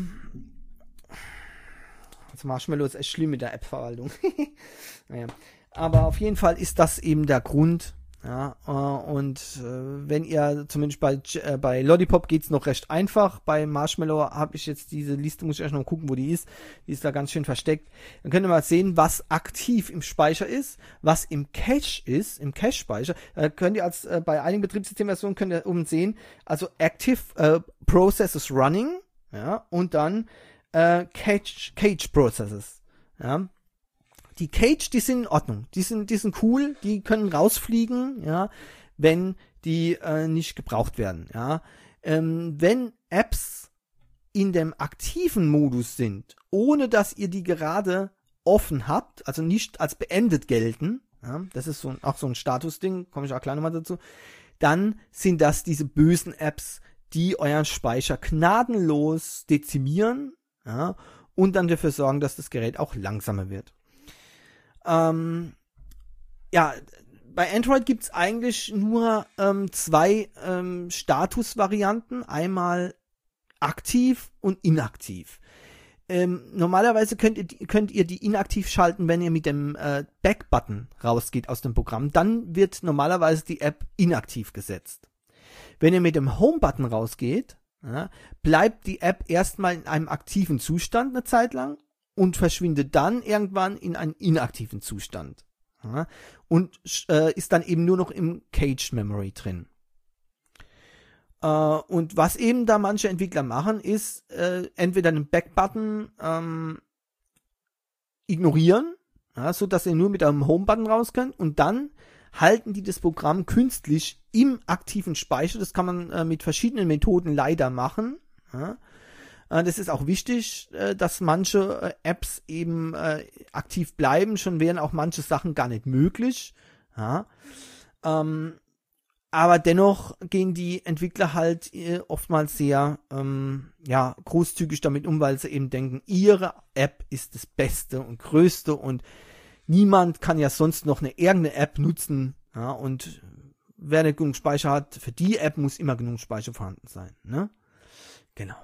also Marshmallow ist echt schlimm mit der App-Verwaltung. Naja. Aber auf jeden Fall ist das eben der Grund. Ja, äh, und äh, wenn ihr zumindest bei, äh, bei Lollipop geht's noch recht einfach. Bei Marshmallow habe ich jetzt diese Liste, muss ich erst noch gucken, wo die ist. Die ist da ganz schön versteckt. Dann könnt ihr mal sehen, was aktiv im Speicher ist, was im Cache ist, im Cache-Speicher. Äh, könnt ihr als äh, bei einigen Betriebssystemversionen könnt ihr oben sehen, also Active äh, Processes Running, ja, und dann äh, Cache, Cache Processes, ja. Die Cache, die sind in Ordnung, die sind, die sind cool, die können rausfliegen, ja, wenn die äh, nicht gebraucht werden, ja. Ähm, wenn Apps in dem aktiven Modus sind, ohne dass ihr die gerade offen habt, also nicht als beendet gelten, ja, das ist so ein, auch so ein Statusding, komme ich auch gleich nochmal dazu, dann sind das diese bösen Apps, die euren Speicher gnadenlos dezimieren, ja, und dann dafür sorgen, dass das Gerät auch langsamer wird. Ähm, ja, bei Android gibt's eigentlich nur ähm, zwei ähm, Statusvarianten, einmal aktiv und inaktiv. Ähm, normalerweise könnt ihr, könnt ihr die inaktiv schalten, wenn ihr mit dem äh, Back-Button rausgeht aus dem Programm. Dann wird normalerweise die App inaktiv gesetzt. Wenn ihr mit dem Home-Button rausgeht, ja, bleibt die App erstmal in einem aktiven Zustand eine Zeit lang und verschwindet dann irgendwann in einen inaktiven Zustand. Ja, und äh, ist dann eben nur noch im Cache Memory drin. Äh, und was eben da manche Entwickler machen, ist äh, entweder den Back-Button ähm, ignorieren, ja, so dass ihr nur mit einem Home-Button raus könnt, und dann halten die das Programm künstlich im aktiven Speicher. Das kann man äh, mit verschiedenen Methoden leider machen. Ja. Das ist auch wichtig, dass manche Apps eben aktiv bleiben, schon wären auch manche Sachen gar nicht möglich. Ja. Aber dennoch gehen die Entwickler halt oftmals sehr ähm, ja, großzügig damit um, weil sie eben denken, ihre App ist das Beste und Größte und niemand kann ja sonst noch eine irgendeine App nutzen. Ja, und wer nicht genug Speicher hat, für die App muss immer genug Speicher vorhanden sein. Ne? Genau.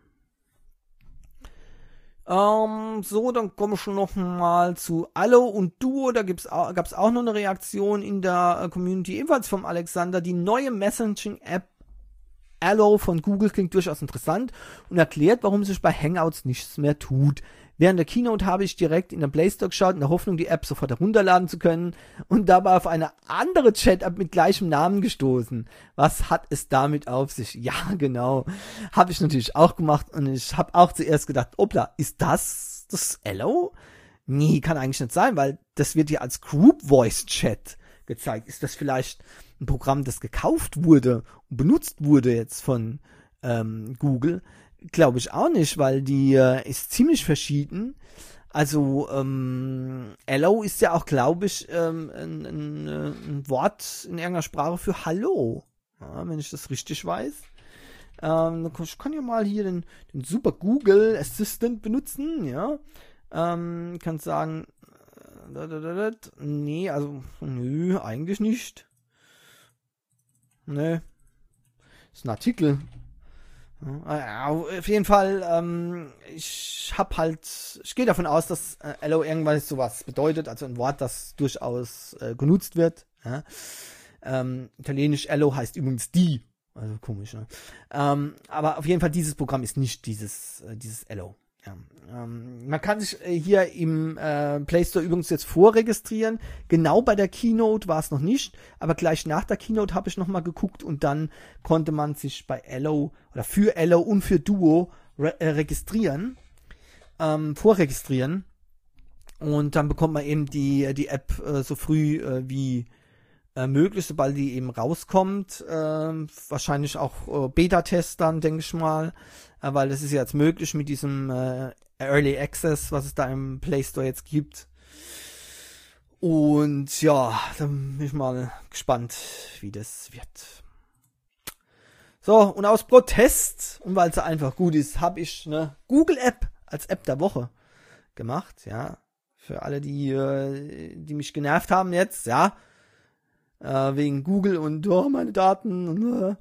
Ähm, so, dann komme ich schon noch mal zu Allo und Duo. Da gibt's auch, gab's auch noch eine Reaktion in der äh, Community, ebenfalls vom Alexander. Die neue Messaging-App Allo von Google klingt durchaus interessant und erklärt, warum sich bei Hangouts nichts mehr tut. Während der Keynote habe ich direkt in den Play Store geschaut, in der Hoffnung, die App sofort herunterladen zu können, und dabei auf eine andere Chat-App mit gleichem Namen gestoßen. Was hat es damit auf sich? Ja, genau. Habe ich natürlich auch gemacht, und ich habe auch zuerst gedacht, opla, ist das das Allo? Nee, kann eigentlich nicht sein, weil das wird ja als Group Voice Chat gezeigt. Ist das vielleicht ein Programm, das gekauft wurde und benutzt wurde jetzt von ähm, Google? Glaube ich auch nicht, weil die äh, ist ziemlich verschieden. Also ähm, Allo ist ja auch, glaube ich, ähm, ein, ein, ein Wort in irgendeiner Sprache für Hallo, ja, wenn ich das richtig weiß. Ähm, ich kann ja mal hier den, den super Google Assistant benutzen, ja. Ähm, kann sagen, äh, nee, also nö, eigentlich nicht. Nee, ist ein Artikel. Ja, auf jeden Fall, ähm, ich hab halt, ich gehe davon aus, dass äh, Allo irgendwann sowas bedeutet, also ein Wort, das durchaus äh, genutzt wird. Ja. Ähm, Italienisch Allo heißt übrigens die, also komisch, ne? Ähm, aber auf jeden Fall, dieses Programm ist nicht dieses, äh, dieses Allo. Ja. Ähm, man kann sich äh, hier im äh, Play Store übrigens jetzt vorregistrieren. Genau bei der Keynote war es noch nicht, aber gleich nach der Keynote habe ich nochmal geguckt, und dann konnte man sich bei Allo oder für Allo und für Duo re- äh, registrieren, ähm, vorregistrieren, und dann bekommt man eben die, die App äh, so früh äh, wie äh, möglich, sobald die eben rauskommt. Äh, wahrscheinlich auch äh, Beta-Test dann, denke ich mal, äh, weil das ist ja jetzt möglich mit diesem äh, Early Access, was es da im Play Store jetzt gibt. Und ja, dann bin ich mal gespannt, wie das wird. So, und aus Protest, und weil es einfach gut ist, habe ich eine Google-App als App der Woche gemacht, ja. Für alle, die, die mich genervt haben jetzt, ja. Äh, wegen Google und oh, meine Daten. Und, äh.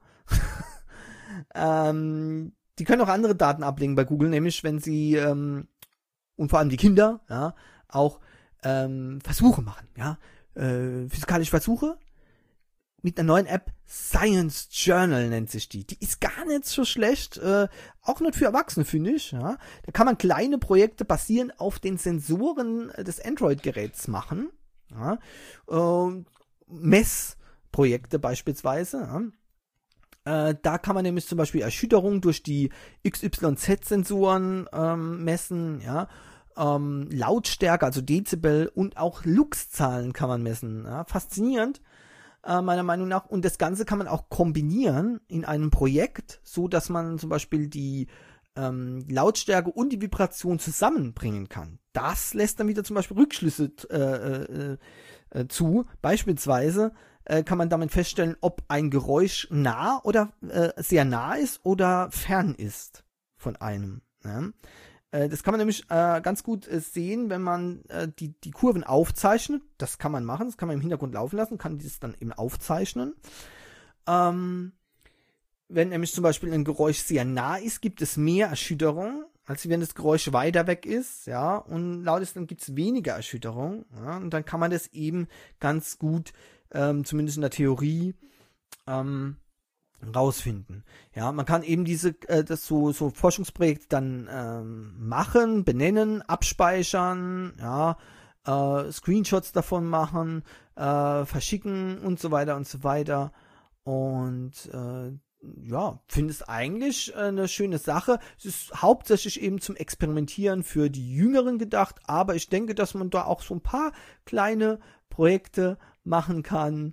ähm, die können auch andere Daten ablegen bei Google, nämlich wenn sie, ähm, und vor allem die Kinder, ja, auch ähm, Versuche machen, ja. Äh, physikalische Versuche. Mit einer neuen App, Science Journal nennt sich die. Die ist gar nicht so schlecht, äh, auch nicht für Erwachsene, finde ich. Ja. Da kann man kleine Projekte basierend auf den Sensoren des Android-Geräts machen. Ja. Äh, Messprojekte beispielsweise. Ja. Äh, da kann man nämlich zum Beispiel Erschütterung durch die X Y Z-Sensoren ähm, messen. Ja. Ähm, Lautstärke, also Dezibel, und auch Lux-Zahlen kann man messen. Ja. Faszinierend. Meiner Meinung nach. Und das Ganze kann man auch kombinieren in einem Projekt, so dass man zum Beispiel die ähm, Lautstärke und die Vibration zusammenbringen kann. Das lässt dann wieder zum Beispiel Rückschlüsse äh, äh, äh, zu. Beispielsweise äh, kann man damit feststellen, ob ein Geräusch nah oder äh, sehr nah ist oder fern ist von einem. Ja? Das kann man nämlich äh, ganz gut äh, sehen, wenn man äh, die, die Kurven aufzeichnet. Das kann man machen, das kann man im Hintergrund laufen lassen, kann dieses dann eben aufzeichnen. Ähm, wenn nämlich zum Beispiel ein Geräusch sehr nah ist, gibt es mehr Erschütterung, als wenn das Geräusch weiter weg ist, ja, und laut ist, dann gibt es weniger Erschütterung, ja, und dann kann man das eben ganz gut, ähm, zumindest in der Theorie, ähm, rausfinden. Ja, man kann eben diese, äh, das so, so Forschungsprojekte dann ähm, machen, benennen, abspeichern, ja, äh, Screenshots davon machen, äh, verschicken und so weiter und so weiter. Und äh, ja, finde es eigentlich eine schöne Sache. Es ist hauptsächlich eben zum Experimentieren für die Jüngeren gedacht, aber ich denke, dass man da auch so ein paar kleine Projekte machen kann,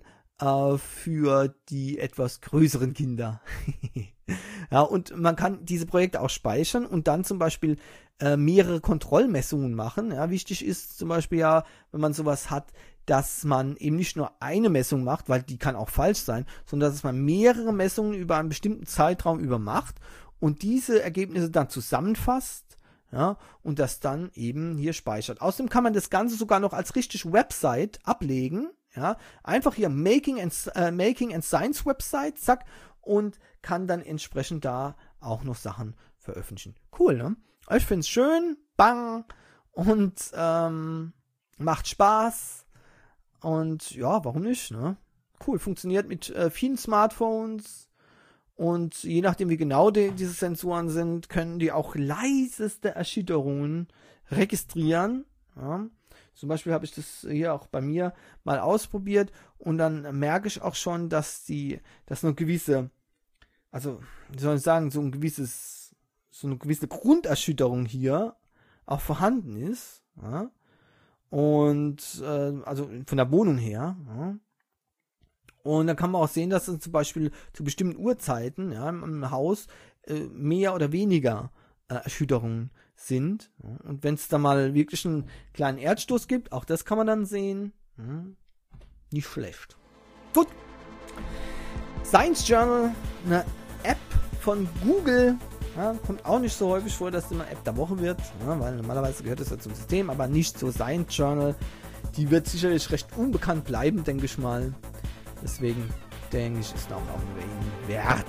für die etwas größeren Kinder. Ja, und man kann diese Projekte auch speichern und dann zum Beispiel äh, mehrere Kontrollmessungen machen. Ja, wichtig ist zum Beispiel ja, wenn man sowas hat, dass man eben nicht nur eine Messung macht, weil die kann auch falsch sein, sondern dass man mehrere Messungen über einen bestimmten Zeitraum über macht und diese Ergebnisse dann zusammenfasst, ja, und das dann eben hier speichert. Außerdem kann man das Ganze sogar noch als richtig Website ablegen. Ja, einfach hier Making and, äh, Making and Science Website, zack, und kann dann entsprechend da auch noch Sachen veröffentlichen. Cool, ne? Ich find's schön, bang, und ähm, macht Spaß. Und ja, warum nicht, ne? Cool, funktioniert mit äh, vielen Smartphones. Und je nachdem, wie genau die, diese Sensoren sind, können die auch leiseste Erschütterungen registrieren. Ja. Zum Beispiel habe ich das hier auch bei mir mal ausprobiert und dann merke ich auch schon, dass die, dass eine gewisse, also wie soll ich sagen, so ein gewisses, so eine gewisse Grunderschütterung hier auch vorhanden ist. Ja. Und äh, also von der Wohnung her. Ja. Und dann kann man auch sehen, dass es zum Beispiel zu bestimmten Uhrzeiten, ja, im Haus äh, mehr oder weniger äh, Erschütterungen sind. Ja. Und wenn es da mal wirklich einen kleinen Erdstoß gibt, auch das kann man dann sehen. Ja. Nicht schlecht. Gut. Science Journal, eine App von Google. Ja, kommt auch nicht so häufig vor, dass es immer App der Woche wird, ja, weil normalerweise gehört das ja zum System, aber nicht so Science Journal. Die wird sicherlich recht unbekannt bleiben, denke ich mal. Deswegen denke ich, ist auch noch ein wert.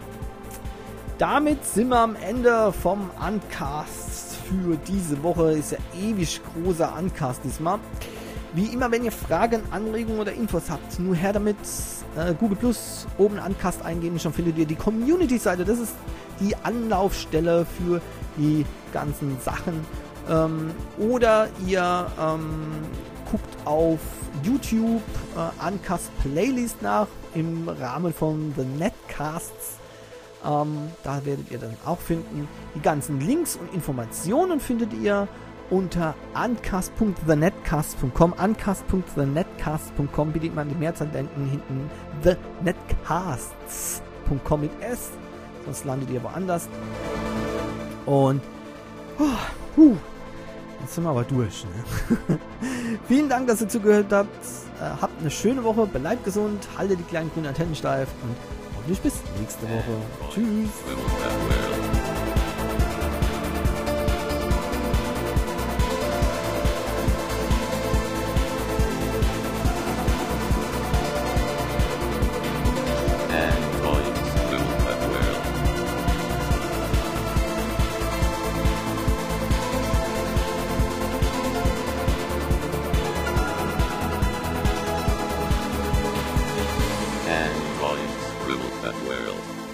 Damit sind wir am Ende vom Uncast für diese Woche. Ist ja ewig großer Uncast diesmal. Wie immer, wenn ihr Fragen, Anregungen oder Infos habt, nur her damit. Äh, Google Plus, oben Uncast eingeben, schon findet ihr die Community-Seite. Das ist die Anlaufstelle für die ganzen Sachen. Ähm, oder ihr ähm, guckt auf YouTube äh, Uncast Playlist nach im Rahmen von The Netcasts. Ähm, da werdet ihr dann auch finden. Die ganzen Links und Informationen findet ihr unter uncast punkt the netcast punkt com. uncast punkt the netcast punkt com. Bitte mal an die Mehrzahl denken, hinten the netcasts punkt com mit S. Sonst landet ihr woanders. Und uh, uh, Jetzt sind wir aber durch. Ne? Vielen Dank, dass ihr zugehört habt. Äh, habt eine schöne Woche, bleibt gesund, haltet die kleinen grünen Antennen steif und hoffentlich bis nächste Woche. Tschüss. Androids rule that world.